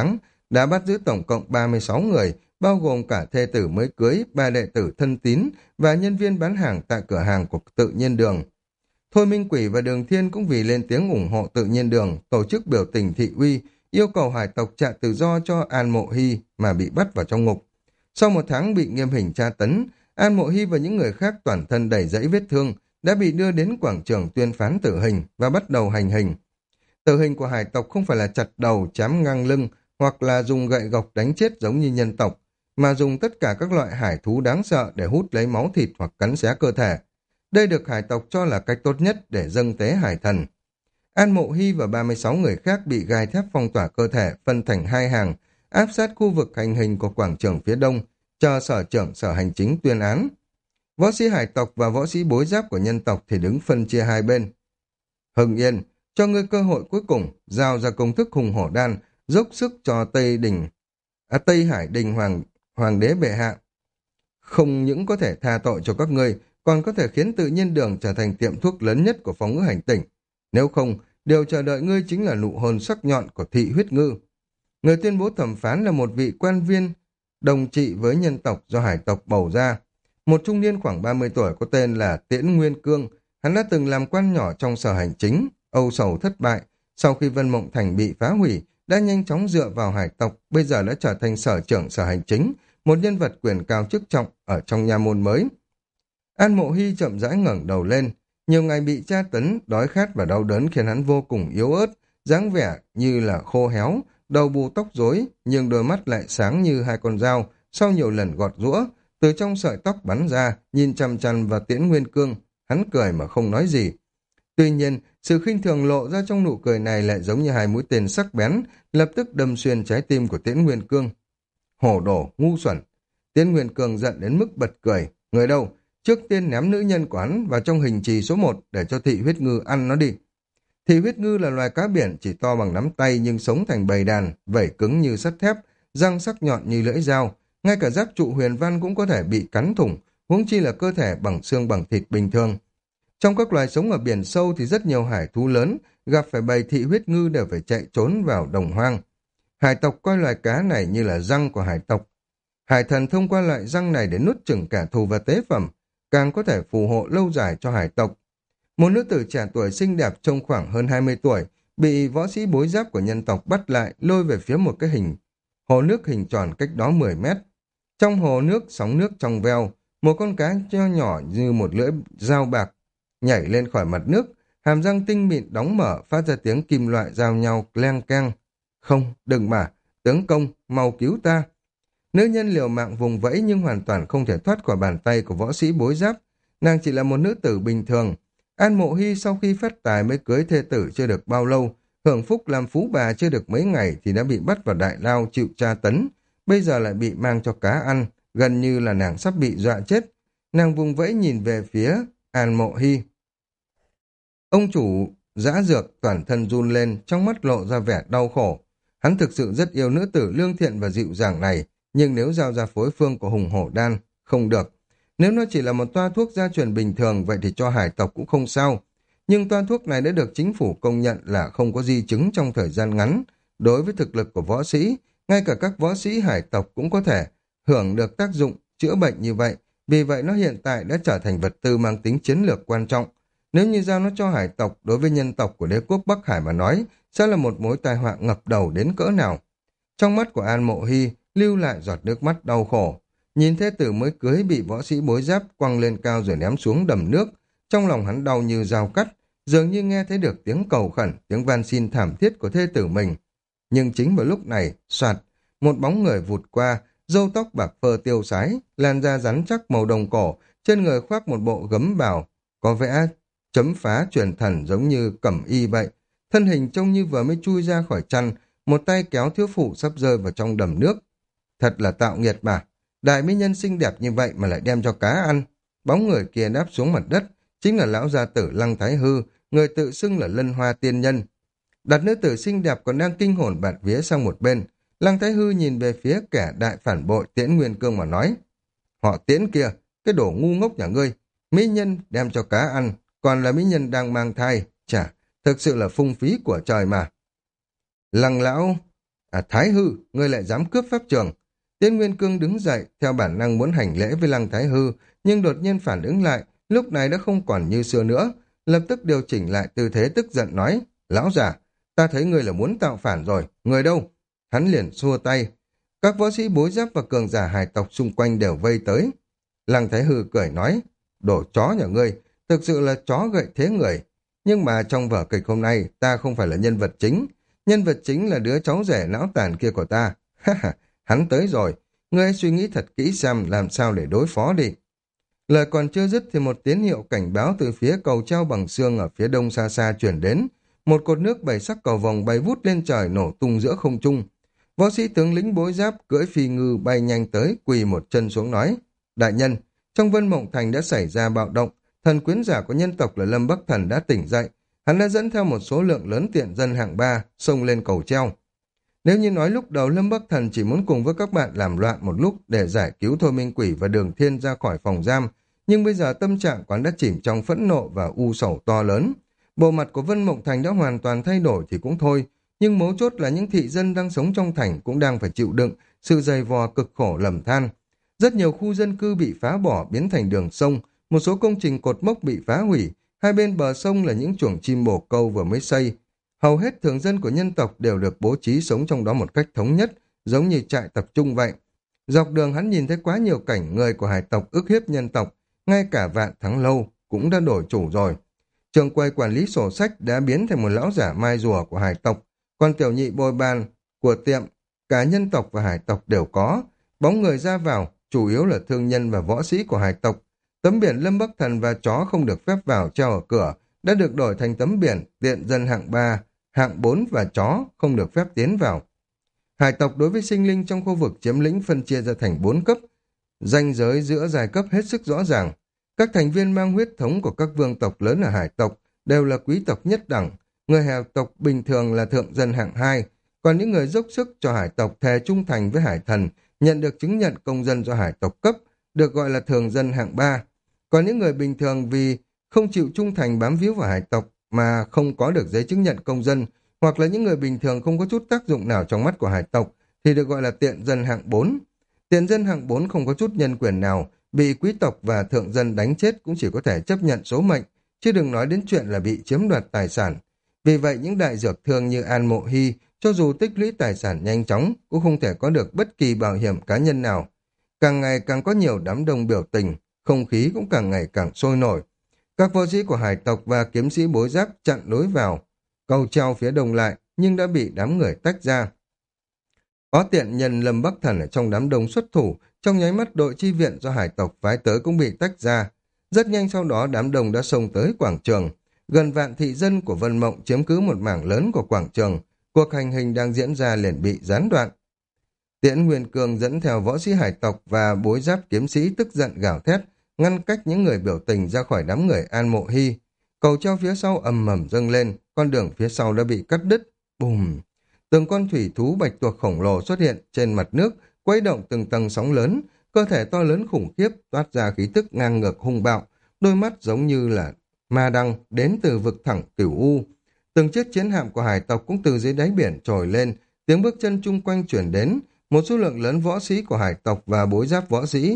đã bắt giữ tổng cộng ba mươi sáu người, bao gồm cả thê tử mới cưới, ba đệ tử thân tín và nhân viên bán hàng tại cửa hàng của Tự Nhiên Đường. Thôi Minh Quỷ và Đường Thiên cũng vì lên tiếng ủng hộ Tự Nhiên Đường, tổ chức biểu tình thị uy, yêu cầu hải tộc trả tự do cho An Mộ Hy mà bị bắt vào trong ngục. Sau một tháng bị nghiêm hình tra tấn, An Mộ Hy và những người khác toàn thân đầy dẫy vết thương đã bị đưa đến quảng trường tuyên phán tử hình và bắt đầu hành hình. Tử hình của hải tộc không phải là chặt đầu, chém ngang lưng hoặc là dùng gậy gộc đánh chết giống như nhân tộc, mà dùng tất cả các loại hải thú đáng sợ để hút lấy máu thịt hoặc cắn xé cơ thể. Đây được hải tộc cho là cách tốt nhất để dâng tế hải thần. An Mộ Hy và ba mươi sáu người khác bị gai thép phong tỏa cơ thể, phân thành hai hàng, áp sát khu vực hành hình của quảng trường phía đông, chờ sở trưởng sở hành chính tuyên án. Võ sĩ hải tộc và võ sĩ bối giáp của nhân tộc thì đứng phân chia hai bên. Hưng Yên, cho ngươi cơ hội cuối cùng, giao ra công thức hùng hổ đan, dốc sức cho Tây Đình, à, Tây Hải Đình Hoàng, Hoàng đế bệ hạ. Không những có thể tha tội cho các ngươi, còn có thể khiến Tự Nhiên Đường trở thành tiệm thuốc lớn nhất của phóng ngữ hành tỉnh. Nếu không, điều chờ đợi ngươi chính là nụ hôn sắc nhọn của Thị Huyết Ngư. Người tuyên bố thẩm phán là một vị quan viên đồng trị với nhân tộc do hải tộc bầu ra. Một trung niên khoảng ba mươi tuổi có tên là Tiễn Nguyên Cương. Hắn đã từng làm quan nhỏ trong sở hành chính, âu sầu thất bại. Sau khi Vân Mộng Thành bị phá hủy, đã nhanh chóng dựa vào hải tộc, bây giờ đã trở thành sở trưởng sở hành chính, một nhân vật quyền cao chức trọng ở trong nha môn mới. An Mộ Hy chậm rãi ngẩng đầu lên. Nhiều ngày bị tra tấn, đói khát và đau đớn khiến hắn vô cùng yếu ớt, dáng vẻ như là khô héo, đầu bù tóc rối, nhưng đôi mắt lại sáng như hai con dao, sau nhiều lần gọt giũa, từ trong sợi tóc bắn ra, nhìn chằm chằm vào Tiễn Nguyên Cương, hắn cười mà không nói gì. Tuy nhiên, sự khinh thường lộ ra trong nụ cười này lại giống như hai mũi tên sắc bén, lập tức đâm xuyên trái tim của Tiễn Nguyên Cương. Hổ đổ, ngu xuẩn. Tiễn Nguyên Cương giận đến mức bật cười. Người đâu? Trước tiên ném nữ nhân của hắn vào trong hình trì số một để cho Thị Huyết Ngư ăn nó đi. Thị Huyết Ngư là loài cá biển chỉ to bằng nắm tay nhưng sống thành bầy đàn, vảy cứng như sắt thép, răng sắc nhọn như lưỡi dao. Ngay cả giáp trụ huyền văn cũng có thể bị cắn thủng, huống chi là cơ thể bằng xương bằng thịt bình thường. Trong các loài sống ở biển sâu thì rất nhiều hải thú lớn gặp phải bầy Thị Huyết Ngư đều phải chạy trốn vào đồng hoang. Hải tộc coi loài cá này như là răng của hải tộc. Hải thần thông qua loại răng này để nuốt chửng kẻ thù và tế phẩm, càng có thể phù hộ lâu dài cho hải tộc. Một nữ tử trẻ tuổi xinh đẹp trông khoảng hơn hai mươi tuổi, bị võ sĩ bối giáp của nhân tộc bắt lại lôi về phía một cái hình hồ nước hình tròn cách đó mười mét. Trong hồ nước, sóng nước trong veo, một con cá nho nhỏ như một lưỡi dao bạc nhảy lên khỏi mặt nước, hàm răng tinh mịn đóng mở phát ra tiếng kim loại giao nhau leng keng. Không, đừng mà, tướng công, mau cứu ta. Nữ nhân liều mạng vùng vẫy nhưng hoàn toàn không thể thoát khỏi bàn tay của võ sĩ bối giáp. Nàng chỉ là một nữ tử bình thường. An Mộ Hy sau khi phát tài mới cưới thê tử chưa được bao lâu, hưởng phúc làm phú bà chưa được mấy ngày thì đã bị bắt vào đại lao chịu tra tấn. Bây giờ lại bị mang cho cá ăn, gần như là nàng sắp bị dọa chết. Nàng vùng vẫy nhìn về phía An Mộ Hy. Ông chủ dã dược toàn thân run lên, trong mắt lộ ra vẻ đau khổ. Hắn thực sự rất yêu nữ tử lương thiện và dịu dàng này, nhưng nếu giao ra phối phương của hùng hổ đan, không được. Nếu nó chỉ là một toa thuốc gia truyền bình thường, vậy thì cho hải tộc cũng không sao. Nhưng toa thuốc này đã được chính phủ công nhận là không có di chứng trong thời gian ngắn. Đối với thực lực của võ sĩ, ngay cả các võ sĩ hải tộc cũng có thể hưởng được tác dụng chữa bệnh như vậy. Vì vậy nó hiện tại đã trở thành vật tư mang tính chiến lược quan trọng. Nếu như giao nó cho hải tộc, đối với nhân tộc của đế quốc Bắc Hải mà nói, sẽ là một mối tai họa ngập đầu đến cỡ nào. Trong mắt của An Mộ Hy lưu lại giọt nước mắt đau khổ. Nhìn thế tử mới cưới bị võ sĩ bối giáp quăng lên cao rồi ném xuống đầm nước, trong lòng hắn đau như dao cắt, dường như nghe thấy được tiếng cầu khẩn, tiếng van xin thảm thiết của thê tử mình. Nhưng chính vào lúc này, soạt, một bóng người vụt qua, râu tóc bạc phơ tiêu sái, làn da rắn chắc màu đồng cổ, trên người khoác một bộ gấm bào, có vẽ chấm phá truyền thần giống như cẩm y vậy. Thân hình trông như vừa mới chui ra khỏi chăn, một tay kéo thiếu phụ sắp rơi vào trong đầm nước. Thật là tạo nghiệt mà. Đại mỹ nhân xinh đẹp như vậy mà lại đem cho cá ăn. Bóng người kia đáp xuống mặt đất, chính là lão gia tử Lăng Thái Hư, người tự xưng là Lân Hoa Tiên Nhân. Đặt nữ tử xinh đẹp còn đang kinh hồn bạt vía sang một bên, Lăng Thái Hư nhìn về phía kẻ đại phản bội Tiễn Nguyên Cương mà nói: Họ Tiễn kia, cái đồ ngu ngốc nhà ngươi, mỹ nhân đem cho cá ăn, còn là mỹ nhân đang mang thai, chả, thực sự là phung phí của trời mà. Lăng lão, À Thái Hư, ngươi lại dám cướp pháp trường. Tiễn Nguyên Cương đứng dậy, theo bản năng muốn hành lễ với Lăng Thái Hư, nhưng đột nhiên phản ứng lại, lúc này đã không còn như xưa nữa, lập tức điều chỉnh lại tư thế tức giận nói, lão già, ta thấy ngươi là muốn tạo phản rồi, người đâu? Hắn liền xua tay. Các võ sĩ bối giáp và cường giả hải tộc xung quanh đều vây tới. Lăng Thái Hư cười nói, đổ chó nhà ngươi, thực sự là chó gậy thế người. Nhưng mà trong vở kịch hôm nay, ta không phải là nhân vật chính. Nhân vật chính là đứa cháu rể não tàn kia của ta. Ha ha, hắn tới rồi. Ngươi hãy suy nghĩ thật kỹ xem làm sao để đối phó đi. Lời còn chưa dứt thì một tín hiệu cảnh báo từ phía cầu treo bằng xương ở phía đông xa xa chuyển đến. Một cột nước bảy sắc cầu vồng bay vút lên trời nổ tung giữa không trung. Võ sĩ tướng lĩnh bối giáp cưỡi phi ngư bay nhanh tới, quỳ một chân xuống nói. Đại nhân, trong Vân Mộng Thành đã xảy ra bạo động, thần quyến giả của nhân tộc là Lâm Bắc Thần đã tỉnh dậy. Hắn đã dẫn theo một số lượng lớn tiện dân hạng ba, xông lên cầu treo. Nếu như nói lúc đầu Lâm Bắc Thần chỉ muốn cùng với các bạn làm loạn một lúc để giải cứu Thôi Minh Quỷ và Đường Thiên ra khỏi phòng giam, nhưng bây giờ tâm trạng quán đã chìm trong phẫn nộ và u sầu to lớn. Bộ mặt của Vân Mộng Thành đã hoàn toàn thay đổi thì cũng thôi, nhưng mấu chốt là những thị dân đang sống trong thành cũng đang phải chịu đựng sự dày vò cực khổ lầm than. Rất nhiều khu dân cư bị phá bỏ biến thành đường sông, một số công trình cột mốc bị phá hủy, hai bên bờ sông là những chuồng chim bồ câu vừa mới xây. Hầu hết thường dân của nhân tộc đều được bố trí sống trong đó một cách thống nhất, giống như trại tập trung vậy. Dọc đường hắn nhìn thấy quá nhiều cảnh người của hải tộc ức hiếp nhân tộc, ngay cả Vạn Thắng Lâu cũng đã đổi chủ rồi. Trường quầy quản lý sổ sách đã biến thành một lão giả mai rùa của hải tộc, còn tiểu nhị bồi bàn của tiệm, cả nhân tộc và hải tộc đều có. Bóng người ra vào, chủ yếu là thương nhân và võ sĩ của hải tộc. Tấm biển Lâm Bắc Thần và chó không được phép vào treo ở cửa, đã được đổi thành tấm biển tiện dân hạng ba, hạng bốn và chó không được phép tiến vào. Hải tộc đối với sinh linh trong khu vực chiếm lĩnh phân chia ra thành bốn cấp, ranh giới giữa giai cấp hết sức rõ ràng. Các thành viên mang huyết thống của các vương tộc lớn ở hải tộc đều là quý tộc nhất đẳng, người hải tộc bình thường là thượng dân hạng hai, còn những người dốc sức cho hải tộc thề trung thành với hải thần, nhận được chứng nhận công dân do hải tộc cấp, được gọi là thường dân hạng ba. Còn những người bình thường vì không chịu trung thành bám víu vào hải tộc mà không có được giấy chứng nhận công dân, hoặc là những người bình thường không có chút tác dụng nào trong mắt của hải tộc, thì được gọi là tiện dân hạng bốn. Tiện dân hạng bốn không có chút nhân quyền nào, bị quý tộc và thượng dân đánh chết cũng chỉ có thể chấp nhận số mệnh, chứ đừng nói đến chuyện là bị chiếm đoạt tài sản. Vì vậy những đại dược thương như An Mộ Hy, cho dù tích lũy tài sản nhanh chóng, cũng không thể có được bất kỳ bảo hiểm cá nhân nào. Càng ngày càng có nhiều đám đông biểu tình, không khí cũng càng ngày càng sôi nổi. Các võ sĩ của hải tộc và kiếm sĩ bối giáp chặn lối vào, cầu treo phía đông lại, nhưng đã bị đám người tách ra. Có tiện nhân Lâm Bắc Thần ở trong đám đông xuất thủ, trong nháy mắt đội chi viện do hải tộc phái tới cũng bị tách ra. Rất nhanh sau đó đám đông đã xông tới quảng trường. Gần vạn thị dân của Vân Mộng chiếm cứ một mảng lớn của quảng trường. Cuộc hành hình đang diễn ra liền bị gián đoạn. Tiễn Nguyên Cương dẫn theo võ sĩ hải tộc và bối giáp kiếm sĩ tức giận gào thét, ngăn cách những người biểu tình ra khỏi đám người An Mộ Hy. Cầu treo phía sau ầm ầm dâng lên, con đường phía sau đã bị cắt đứt. Bùm! Từng con thủy thú bạch tuộc khổng lồ xuất hiện trên mặt nước, quấy động từng tầng sóng lớn, cơ thể to lớn khủng khiếp toát ra khí tức ngang ngược hung bạo, đôi mắt giống như là ma đăng đến từ vực thẳng Cửu U. Từng chiếc chiến hạm của hải tộc cũng từ dưới đáy biển trồi lên, tiếng bước chân chung quanh chuyển đến, một số lượng lớn võ sĩ của hải tộc và bối giáp võ sĩ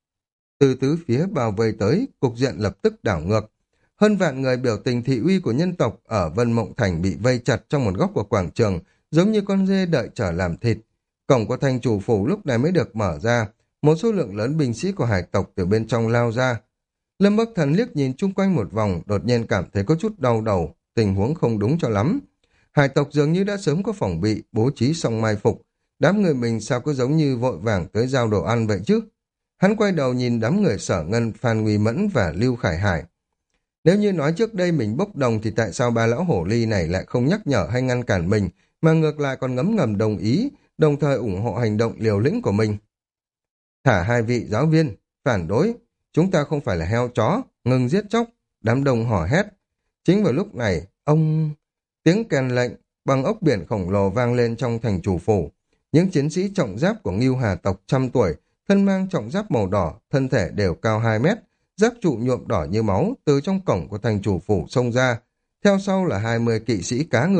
từ tứ phía bao vây tới, cục diện lập tức đảo ngược. Hơn vạn người biểu tình thị uy của nhân tộc ở Vân Mộng Thành bị vây chặt trong một góc của quảng trường, giống như con dê đợi chờ làm thịt. Cổng của thành chủ phủ lúc này mới được mở ra, một số lượng lớn binh sĩ của hải tộc từ bên trong lao ra. Lâm Bắc Thần liếc nhìn chung quanh một vòng, đột nhiên cảm thấy có chút đau đầu, tình huống không đúng cho lắm. Hải tộc dường như đã sớm có phòng bị, bố trí xong mai phục. Đám người mình sao cứ giống như vội vàng tới giao đồ ăn vậy chứ? Hắn quay đầu nhìn đám người Sở Ngân, Phan Nguy Mẫn và Lưu Khải Hải. Nếu như nói trước đây mình bốc đồng thì tại sao ba lão hổ ly này lại không nhắc nhở hay ngăn cản mình, mà ngược lại còn ngấm ngầm đồng ý, đồng thời ủng hộ hành động liều lĩnh của mình? Thả hai vị giáo viên, phản đối, chúng ta không phải là heo chó, ngừng giết chóc, đám đông hò hét. Chính vào lúc này, ông... Tiếng kèn lệnh bằng ốc biển khổng lồ vang lên trong thành chủ phủ. Những chiến sĩ trọng giáp của Ngưu Hà tộc trăm tuổi, thân mang trọng giáp màu đỏ, thân thể đều cao hai mét, giáp trụ nhuộm đỏ như máu, từ trong cổng của thành chủ phủ xông ra. Theo sau là hai mươi kỵ sĩ cá ngựa,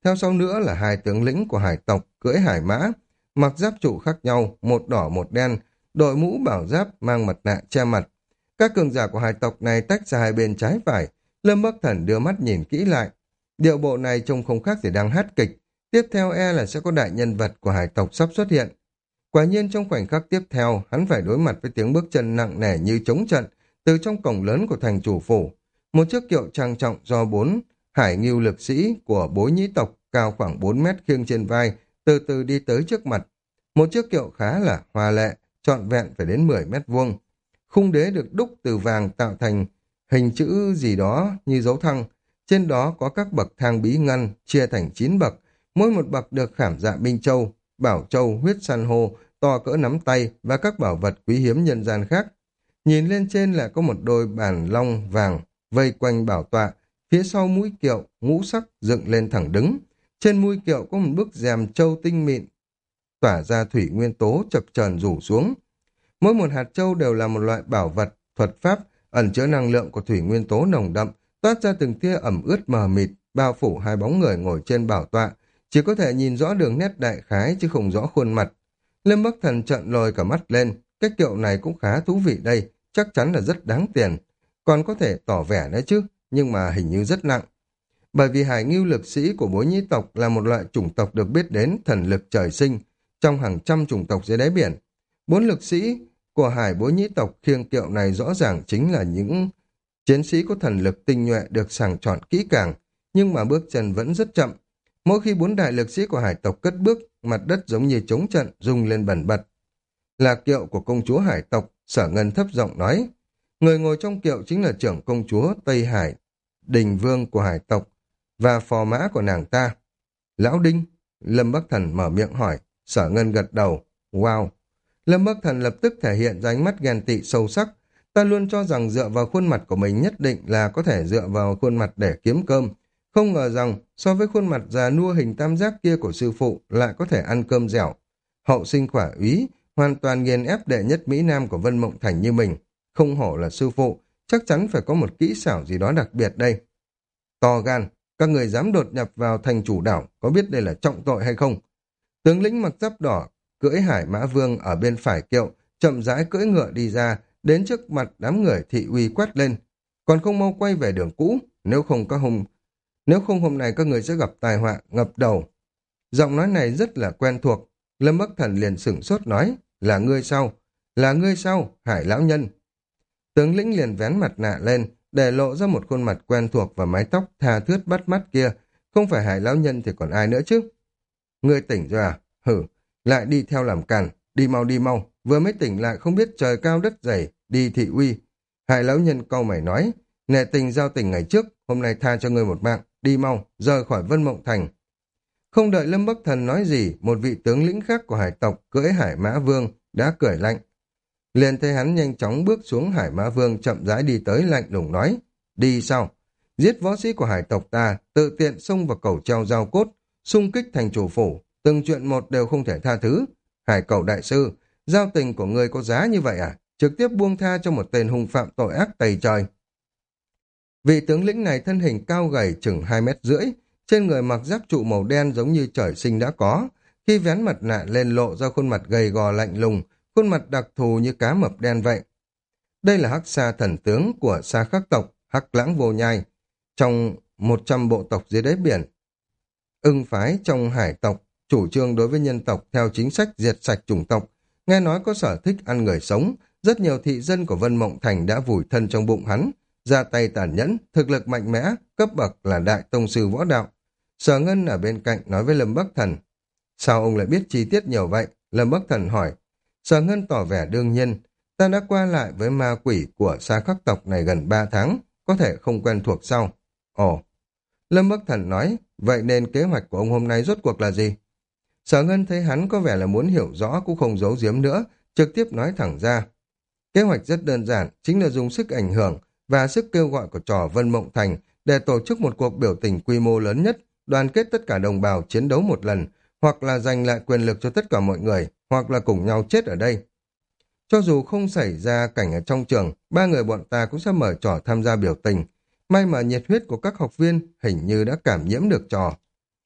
Theo sau nữa là hai tướng lĩnh của hải tộc cưỡi hải mã, mặc giáp trụ khác nhau, một đỏ một đen, đội mũ bảo giáp mang mặt nạ che mặt. Các cường giả của hải tộc này tách ra hai bên trái phải, Lâm Bắc Thần đưa mắt nhìn kỹ lại. Điệu bộ này trông không khác gì đang hát kịch, tiếp theo e là sẽ có đại nhân vật của hải tộc sắp xuất hiện. Quả nhiên trong khoảnh khắc tiếp theo, hắn phải đối mặt với tiếng bước chân nặng nề như chống trận từ trong cổng lớn của thành chủ phủ. Một chiếc kiệu trang trọng do bốn hải ngưu lực sĩ của bối nhĩ tộc cao khoảng bốn mét khiêng trên vai, từ từ đi tới trước mặt. Một chiếc kiệu khá là hoa lệ, trọn vẹn phải đến mười mét vuông. Khung đế được đúc từ vàng tạo thành hình chữ gì đó như dấu thăng. Trên đó có các bậc thang bí ngân chia thành chín bậc, mỗi một bậc được khảm dạ minh châu, bảo châu, huyết san hô, to cỡ nắm tay và các bảo vật quý hiếm nhân gian khác. Nhìn lên trên là có một đôi bàn long vàng vây quanh bảo tọa, phía sau mũi kiệu ngũ sắc dựng lên thẳng đứng. Trên mũi kiệu có một bức rèm châu tinh mịn tỏa ra thủy nguyên tố chập chờn rủ xuống. Mỗi một hạt châu đều là một loại bảo vật, thuật pháp, ẩn chứa năng lượng của thủy nguyên tố nồng đậm, toát ra từng tia ẩm ướt mờ mịt, bao phủ hai bóng người ngồi trên bảo tọa, chỉ có thể nhìn rõ đường nét đại khái chứ không rõ khuôn mặt. Lâm Bắc Thần trợn lồi cả mắt lên, cái kiệu này cũng khá thú vị đây, chắc chắn là rất đáng tiền. Còn có thể tỏ vẻ nữa chứ, nhưng mà hình như rất nặng. Bởi vì hải ngưu lực sĩ của bối nhĩ tộc là một loại chủng tộc được biết đến thần lực trời sinh, trong hàng trăm chủng tộc dưới đáy biển. Bốn lực sĩ của hải bối nhĩ tộc khiêng kiệu này rõ ràng chính là những chiến sĩ có thần lực tinh nhuệ được sàng chọn kỹ càng, nhưng mà bước chân vẫn rất chậm. Mỗi khi bốn đại lực sĩ của hải tộc cất bước, mặt đất giống như trống trận, rung lên bần bật. Là kiệu của công chúa hải tộc, Sở Ngân thấp giọng nói. Người ngồi trong kiệu chính là trưởng công chúa Tây Hải, đình vương của hải tộc, và phò mã của nàng ta. Lão Đinh, Lâm Bắc Thần mở miệng hỏi. Sở Ngân gật đầu. Wow! Lâm Bắc Thần lập tức thể hiện ra ánh mắt ghen tị sâu sắc. Ta luôn cho rằng dựa vào khuôn mặt của mình nhất định là có thể dựa vào khuôn mặt để kiếm cơm. Không ngờ rằng so với khuôn mặt già nua hình tam giác kia của sư phụ lại có thể ăn cơm dẻo. Hậu sinh khỏa úy, hoàn toàn nghiền ép đệ nhất Mỹ Nam của Vân Mộng Thành như mình. Không hổ là sư phụ, chắc chắn phải có một kỹ xảo gì đó đặc biệt đây. To gan, các người dám đột nhập vào thành chủ đảo, có biết đây là trọng tội hay không? Tướng lĩnh mặc giáp đỏ, cưỡi hải mã vương ở bên phải kiệu, chậm rãi cưỡi ngựa đi ra, đến trước mặt đám người thị uy quát lên. Còn không mau quay về đường cũ, nếu không có hôm, nếu không hôm nay các người sẽ gặp tai họa ngập đầu. Giọng nói này rất là quen thuộc. Lâm Bắc Thần liền sửng sốt nói, là ngươi sao? Là ngươi sao, Hải lão nhân? Tướng lĩnh liền vén mặt nạ lên, để lộ ra một khuôn mặt quen thuộc và mái tóc tha thướt bắt mắt kia. Không phải Hải lão nhân thì còn ai nữa chứ? Ngươi tỉnh rồi à? Hử, lại đi theo làm càn, đi mau đi mau, vừa mới tỉnh lại không biết trời cao đất dày, đi thị uy. Hải lão nhân cau mày nói, nể tình giao tình ngày trước, hôm nay tha cho ngươi một mạng, đi mau, rời khỏi Vân Mộng Thành. Không đợi Lâm Bắc Thần nói gì, một vị tướng lĩnh khác của hải tộc cưỡi hải mã vương đã cười lạnh. Liền thấy hắn nhanh chóng bước xuống hải mã vương chậm rãi đi tới lạnh lùng nói, đi sao? Giết võ sĩ của hải tộc ta, tự tiện xông vào cầu treo dao cốt, xung kích thành chủ phủ, từng chuyện một đều không thể tha thứ. Hải cầu đại sư, giao tình của ngươi có giá như vậy à? Trực tiếp buông tha cho một tên hung phạm tội ác tày trời. Vị tướng lĩnh này thân hình cao gầy chừng hai mét rưỡi, trên người mặc giáp trụ màu đen giống như trời sinh đã có. Khi vén mặt nạ lên lộ ra khuôn mặt gầy gò lạnh lùng, khuôn mặt đặc thù như cá mập đen vậy. Đây là Hắc Sa thần tướng của Sa Khắc tộc, Hắc Lãng Vô Nhai, trong một trăm bộ tộc dưới đáy biển. Ưng phái trong hải tộc, chủ trương đối với nhân tộc theo chính sách diệt sạch chủng tộc, nghe nói có sở thích ăn người sống, rất nhiều thị dân của Vân Mộng Thành đã vùi thân trong bụng hắn, ra tay tàn nhẫn, thực lực mạnh mẽ, cấp bậc là đại tông sư võ đạo. Sở Ngân ở bên cạnh nói với Lâm Bắc Thần. Sao ông lại biết chi tiết nhiều vậy? Lâm Bắc Thần hỏi. Sở Ngân tỏ vẻ đương nhiên, ta đã qua lại với ma quỷ của Sa Khắc tộc này gần ba tháng, có thể không quen thuộc sao? Ồ. Lâm Bắc Thần nói, vậy nên kế hoạch của ông hôm nay rốt cuộc là gì? Sở Ngân thấy hắn có vẻ là muốn hiểu rõ cũng không giấu giếm nữa, trực tiếp nói thẳng ra. Kế hoạch rất đơn giản, chính là dùng sức ảnh hưởng và sức kêu gọi của trò Vân Mộng Thành để tổ chức một cuộc biểu tình quy mô lớn nhất, đoàn kết tất cả đồng bào chiến đấu một lần, hoặc là giành lại quyền lực cho tất cả mọi người, hoặc là cùng nhau chết ở đây. Cho dù không xảy ra cảnh ở trong trường, ba người bọn ta cũng sẽ mở trò tham gia biểu tình. May mà nhiệt huyết của các học viên hình như đã cảm nhiễm được trò.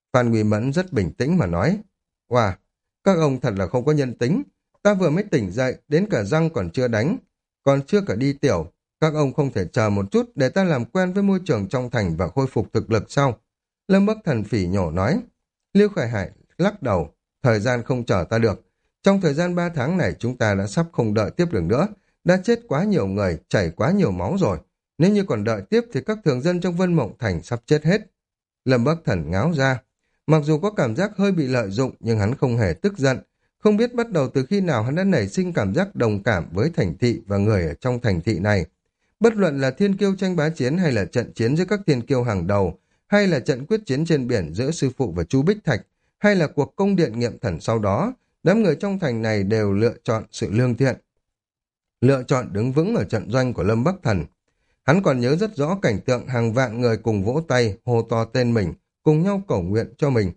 Phan Nguy Mẫn rất bình tĩnh mà nói. Wow, các ông thật là không có nhân tính. Ta vừa mới tỉnh dậy, đến cả răng còn chưa đánh, còn chưa cả đi tiểu. Các ông không thể chờ một chút để ta làm quen với môi trường trong thành và khôi phục thực lực sau. Lâm Bắc Thần phỉ nhổ nói. Lưu Khải Hải lắc đầu. Thời gian không chờ ta được. Trong thời gian ba tháng này chúng ta đã sắp không đợi tiếp được nữa. Đã chết quá nhiều người, chảy quá nhiều máu rồi. Nếu như còn đợi tiếp thì các thường dân trong Vân Mộng Thành sắp chết hết. Lâm Bắc Thần ngáo ra. Mặc dù có cảm giác hơi bị lợi dụng nhưng hắn không hề tức giận. Không biết bắt đầu từ khi nào hắn đã nảy sinh cảm giác đồng cảm với thành thị và người ở trong thành thị này. Bất luận là thiên kiêu tranh bá chiến hay là trận chiến giữa các thiên kiêu hàng đầu, hay là trận quyết chiến trên biển giữa sư phụ và chú Bích Thạch, hay là cuộc công điện nghiệm thần sau đó, đám người trong thành này đều lựa chọn sự lương thiện. Lựa chọn đứng vững ở trận doanh của Lâm Bắc Thần. Hắn còn nhớ rất rõ cảnh tượng hàng vạn người cùng vỗ tay, hô to tên mình, cùng nhau cầu nguyện cho mình.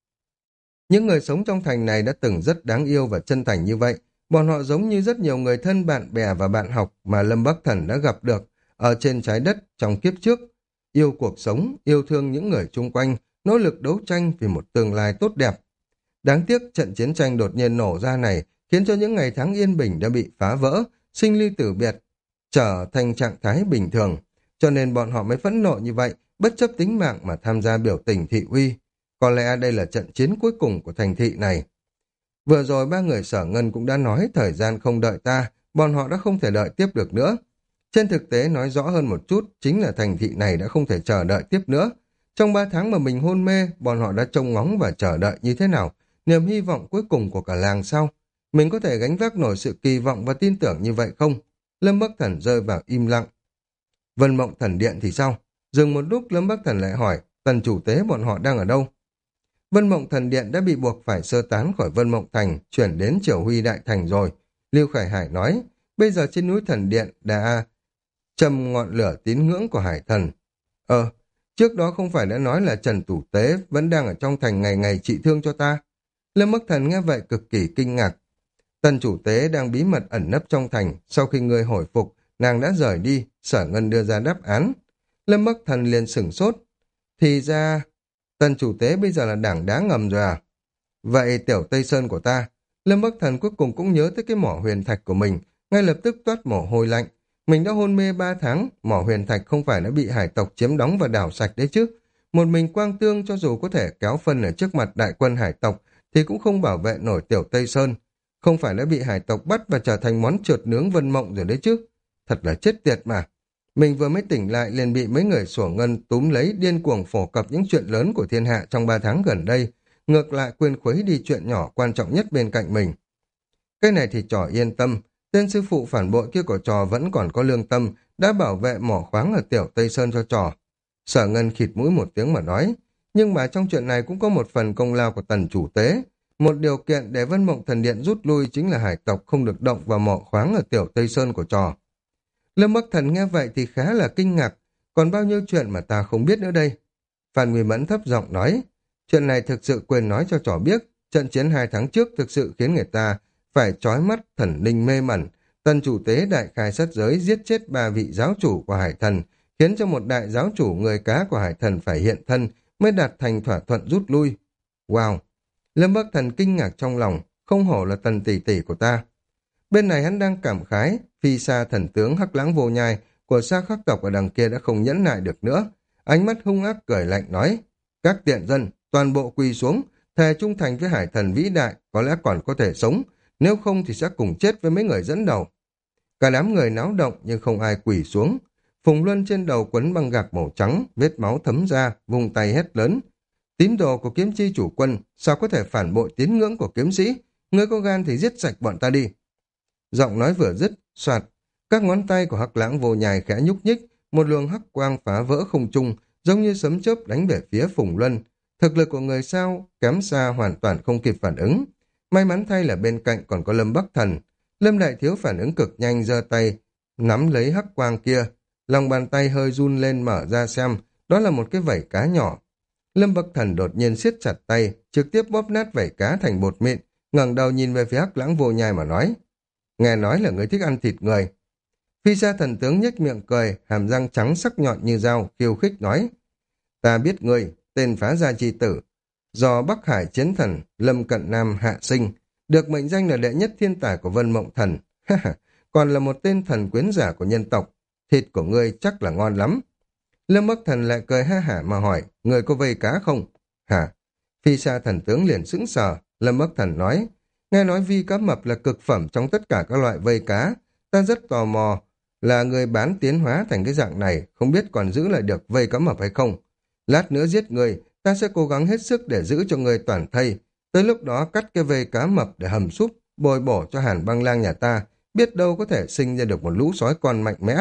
Những người sống trong thành này đã từng rất đáng yêu và chân thành như vậy. Bọn họ giống như rất nhiều người thân bạn bè và bạn học mà Lâm Bắc Thần đã gặp được ở trên trái đất trong kiếp trước. Yêu cuộc sống, yêu thương những người chung quanh, nỗ lực đấu tranh vì một tương lai tốt đẹp. Đáng tiếc trận chiến tranh đột nhiên nổ ra này khiến cho những ngày tháng yên bình đã bị phá vỡ, sinh ly tử biệt, trở thành trạng thái bình thường. Cho nên bọn họ mới phẫn nộ như vậy, bất chấp tính mạng mà tham gia biểu tình thị uy. Có lẽ đây là trận chiến cuối cùng của thành thị này. Vừa rồi ba người Sở Ngân cũng đã nói thời gian không đợi ta, bọn họ đã không thể đợi tiếp được nữa. Trên thực tế nói rõ hơn một chút, chính là thành thị này đã không thể chờ đợi tiếp nữa. Trong ba tháng mà mình hôn mê, bọn họ đã trông ngóng và chờ đợi như thế nào, niềm hy vọng cuối cùng của cả làng sao? Mình có thể gánh vác nổi sự kỳ vọng và tin tưởng như vậy không? Lâm Bắc Thần rơi vào im lặng. Vân Mộng Thần Điện thì sao? Dừng một lúc Lâm Bắc Thần lại hỏi, Tần chủ tế bọn họ đang ở đâu? Vân Mộng Thần Điện đã bị buộc phải sơ tán khỏi Vân Mộng Thành, chuyển đến Triều Huy Đại Thành rồi. Lưu Khải Hải nói, bây giờ trên núi Thần Điện đã châm ngọn lửa tín ngưỡng của Hải Thần. Ờ, trước đó không phải đã nói là Trần Thủ Tế vẫn đang ở trong thành ngày ngày trị thương cho ta. Lâm Bắc Thần nghe vậy cực kỳ kinh ngạc. Tần chủ tế đang bí mật ẩn nấp trong thành, sau khi người hồi phục, nàng đã rời đi, Sở Ngân đưa ra đáp án. Lâm Bắc Thần liền sửng sốt. Thì ra, Tần chủ tế bây giờ là đảng đá ngầm rồi à? Vậy tiểu Tây Sơn của ta, Lâm Bắc Thần cuối cùng cũng nhớ tới cái mỏ huyền thạch của mình, ngay lập tức toát mồ hôi lạnh. Mình đã hôn mê ba tháng, mỏ huyền thạch không phải đã bị hải tộc chiếm đóng và đảo sạch đấy chứ. Một mình Quang Tương cho dù có thể kéo phân ở trước mặt đại quân hải tộc, thì cũng không bảo vệ nổi tiểu Tây Sơn. Không phải đã bị hải tộc bắt và trở thành món trượt nướng Vân Mộng rồi đấy chứ. Thật là chết tiệt mà. Mình vừa mới tỉnh lại liền bị mấy người sổ ngân túm lấy điên cuồng phổ cập những chuyện lớn của thiên hạ trong ba tháng gần đây. Ngược lại quên khuấy đi chuyện nhỏ quan trọng nhất bên cạnh mình. Cái này thì trò yên tâm. Tên sư phụ phản bội kia của trò vẫn còn có lương tâm, đã bảo vệ mỏ khoáng ở tiểu Tây Sơn cho trò. Sở Ngân khịt mũi một tiếng mà nói. Nhưng mà trong chuyện này cũng có một phần công lao của Tần chủ tế. Một điều kiện để Vân Mộng Thần Điện rút lui chính là hải tộc không được động vào mỏ khoáng ở tiểu Tây Sơn của trò. Lâm Bắc Thần nghe vậy thì khá là kinh ngạc. Còn bao nhiêu chuyện mà ta không biết nữa đây? Phan Nguy Mẫn thấp giọng nói. Chuyện này thực sự quên nói cho trò biết. Trận chiến hai tháng trước thực sự khiến người ta phải trói mắt thần linh mê mẩn. Tần chủ tế đại khai sát giới giết chết ba vị giáo chủ của hải thần, khiến cho một đại giáo chủ người cá của hải thần phải hiện thân mới đạt thành thỏa thuận rút lui. Wow! Lâm Bắc Thần kinh ngạc trong lòng, không hổ là Tần tỷ tỷ của ta. Bên này hắn đang cảm khái, phi xa thần tướng Hắc Lãng Vô Nhai của Sa Khắc tộc ở đằng kia đã không nhẫn nại được nữa. Ánh mắt hung ác cười lạnh nói, các tiện dân, toàn bộ quỳ xuống, thề trung thành với hải thần vĩ đại, có lẽ còn có thể sống, nếu không thì sẽ cùng chết với mấy người dẫn đầu. Cả đám người náo động nhưng không ai quỳ xuống. Phùng Luân trên đầu quấn băng gạc màu trắng, vết máu thấm ra, vùng tay hét lớn. Tín đồ của kiếm chi chủ quân, sao có thể phản bội tín ngưỡng của kiếm sĩ? Ngươi có gan thì giết sạch bọn ta đi. Giọng nói vừa dứt, soạt, các ngón tay của Hắc Lãng Vô Nhai khẽ nhúc nhích, một luồng hắc quang phá vỡ không trung, giống như sấm chớp đánh về phía Phùng Luân. Thực lực của người sao kém xa hoàn toàn không kịp phản ứng. May mắn thay là bên cạnh còn có Lâm Bắc Thần. Lâm Đại Thiếu phản ứng cực nhanh, giơ tay nắm lấy hắc quang kia, lòng bàn tay hơi run lên mở ra xem, đó là một cái vảy cá nhỏ. Lâm Bắc Thần đột nhiên siết chặt tay, trực tiếp bóp nát vảy cá thành bột mịn, ngẩng đầu nhìn về phía Hắc Lãng Vô Nhai mà nói, nghe nói là người thích ăn thịt người. Phi Sa thần tướng nhếch miệng cười, hàm răng trắng sắc nhọn như dao, khiêu khích nói, ta biết ngươi, tên phá gia chi tử, do Bắc Hải chiến thần Lâm Cận Nam hạ sinh, được mệnh danh là đệ nhất thiên tài của Vân Mộng Thần. Còn là một tên thần quyến giả của nhân tộc, thịt của ngươi chắc là ngon lắm. Lâm Bắc Thần lại cười ha hả mà hỏi, người có vây cá không? Hả? Phi Sa thần tướng liền sững sờ. Lâm Bắc Thần nói, nghe nói vi cá mập là cực phẩm trong tất cả các loại vây cá. Ta rất tò mò là người bán tiến hóa thành cái dạng này, không biết còn giữ lại được vây cá mập hay không. Lát nữa giết người, ta sẽ cố gắng hết sức để giữ cho người toàn thây. Tới lúc đó cắt cái vây cá mập để hầm súp, bồi bổ cho Hàn Băng Lang nhà ta, biết đâu có thể sinh ra được một lũ sói con mạnh mẽ.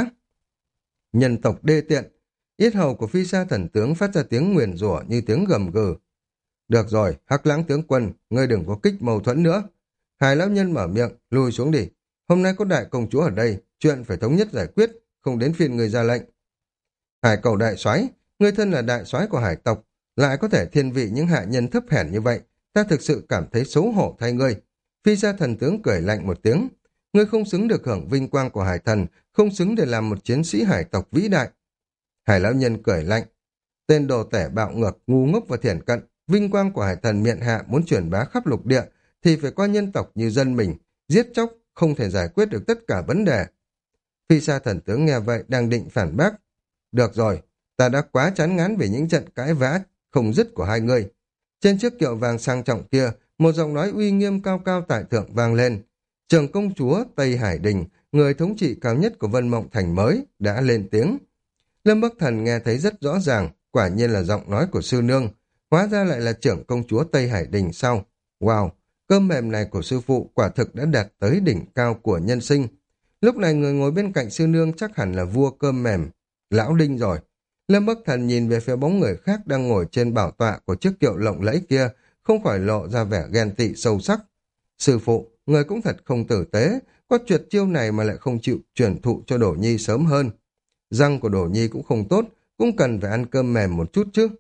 Nhân tộc đê tiện. Yết hầu của Phi Sa thần tướng phát ra tiếng nguyền rủa như tiếng gầm gừ. Được rồi, Hắc Lãng tướng quân, ngươi đừng có kích mâu thuẫn nữa. Hải lão nhân mở miệng, lùi xuống đi. Hôm nay có đại công chúa ở đây, chuyện phải thống nhất giải quyết, không đến phiên người ra lệnh. Hải cầu đại soái, ngươi thân là đại soái của hải tộc, lại có thể thiên vị những hạ nhân thấp hèn như vậy, ta thực sự cảm thấy xấu hổ thay ngươi. Phi Sa thần tướng cười lạnh một tiếng, ngươi không xứng được hưởng vinh quang của hải thần, không xứng để làm một chiến sĩ hải tộc vĩ đại. Hải lão nhân cười lạnh, tên đồ tể bạo ngược, ngu ngốc và thiển cận, vinh quang của hải thần miện hạ muốn truyền bá khắp lục địa thì phải coi nhân tộc như dân mình, giết chóc không thể giải quyết được tất cả vấn đề. Phi Sa thần tướng nghe vậy đang định phản bác. Được rồi, ta đã quá chán ngán về những trận cãi vã không dứt của hai người. Trên chiếc kiệu vàng sang trọng kia, một giọng nói uy nghiêm cao cao tại thượng vang lên. Trưởng công chúa Tây Hải Đình, người thống trị cao nhất của Vân Mộng Thành mới, đã lên tiếng. Lâm Bắc Thần nghe thấy rất rõ ràng, quả nhiên là giọng nói của sư nương, hóa ra lại là trưởng công chúa Tây Hải Đình sau. Wow, cơm mềm này của sư phụ quả thực đã đạt tới đỉnh cao của nhân sinh. Lúc này người ngồi bên cạnh sư nương chắc hẳn là vua cơm mềm, Lão Đinh rồi. Lâm Bắc Thần nhìn về phía bóng người khác đang ngồi trên bảo tọa của chiếc kiệu lộng lẫy kia, không khỏi lộ ra vẻ ghen tị sâu sắc. Sư phụ, người cũng thật không tử tế, có tuyệt chiêu này mà lại không chịu truyền thụ cho Đổ Nhi sớm hơn. Răng của Đổ Nhi cũng không tốt, cũng cần phải ăn cơm mềm một chút chứ.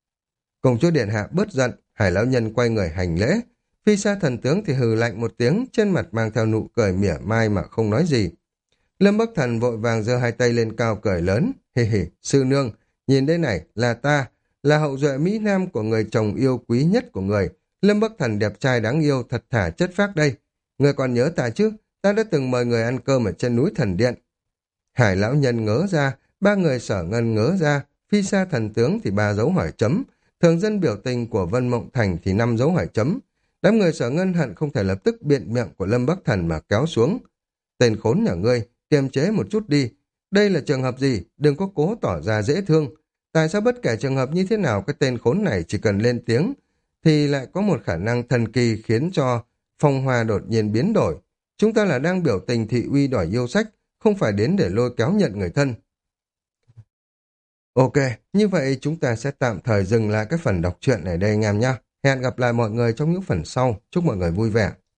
Công chúa điện hạ bớt giận, Hải lão nhân quay người hành lễ. Phi Sa thần tướng thì hừ lạnh một tiếng, trên mặt mang theo nụ cười mỉa mai mà không nói gì. Lâm Bắc Thần vội vàng giơ hai tay lên cao cười lớn, hì hì, sư nương, nhìn đây này, là ta, là hậu duệ Mỹ Nam của người chồng yêu quý nhất của người. Lâm Bắc Thần đẹp trai đáng yêu, thật thà chất phác đây. Người còn nhớ ta chứ, ta đã từng mời người ăn cơm ở trên núi Thần Điện. Hải lão nhân ngớ ra, ba người Sở Ngân ngớ ra, Phi Sa thần tướng thì ba dấu hỏi chấm, thường dân biểu tình của Vân Mộng Thành thì năm dấu hỏi chấm. Đám người Sở Ngân hận không thể lập tức biện miệng của Lâm Bắc Thần mà kéo xuống. Tên khốn nhà ngươi, kiềm chế một chút đi. Đây là trường hợp gì, đừng có cố tỏ ra dễ thương. Tại sao bất kể trường hợp như thế nào, cái tên khốn này chỉ cần lên tiếng, thì lại có một khả năng thần kỳ khiến cho phong hoa đột nhiên biến đổi. Chúng ta là đang biểu tình thị uy đòi yêu sách, không phải đến để lôi kéo nhận người thân. Ok, như vậy chúng ta sẽ tạm thời dừng lại cái phần đọc truyện này đây anh em nhé. Hẹn gặp lại mọi người trong những phần sau. Chúc mọi người vui vẻ.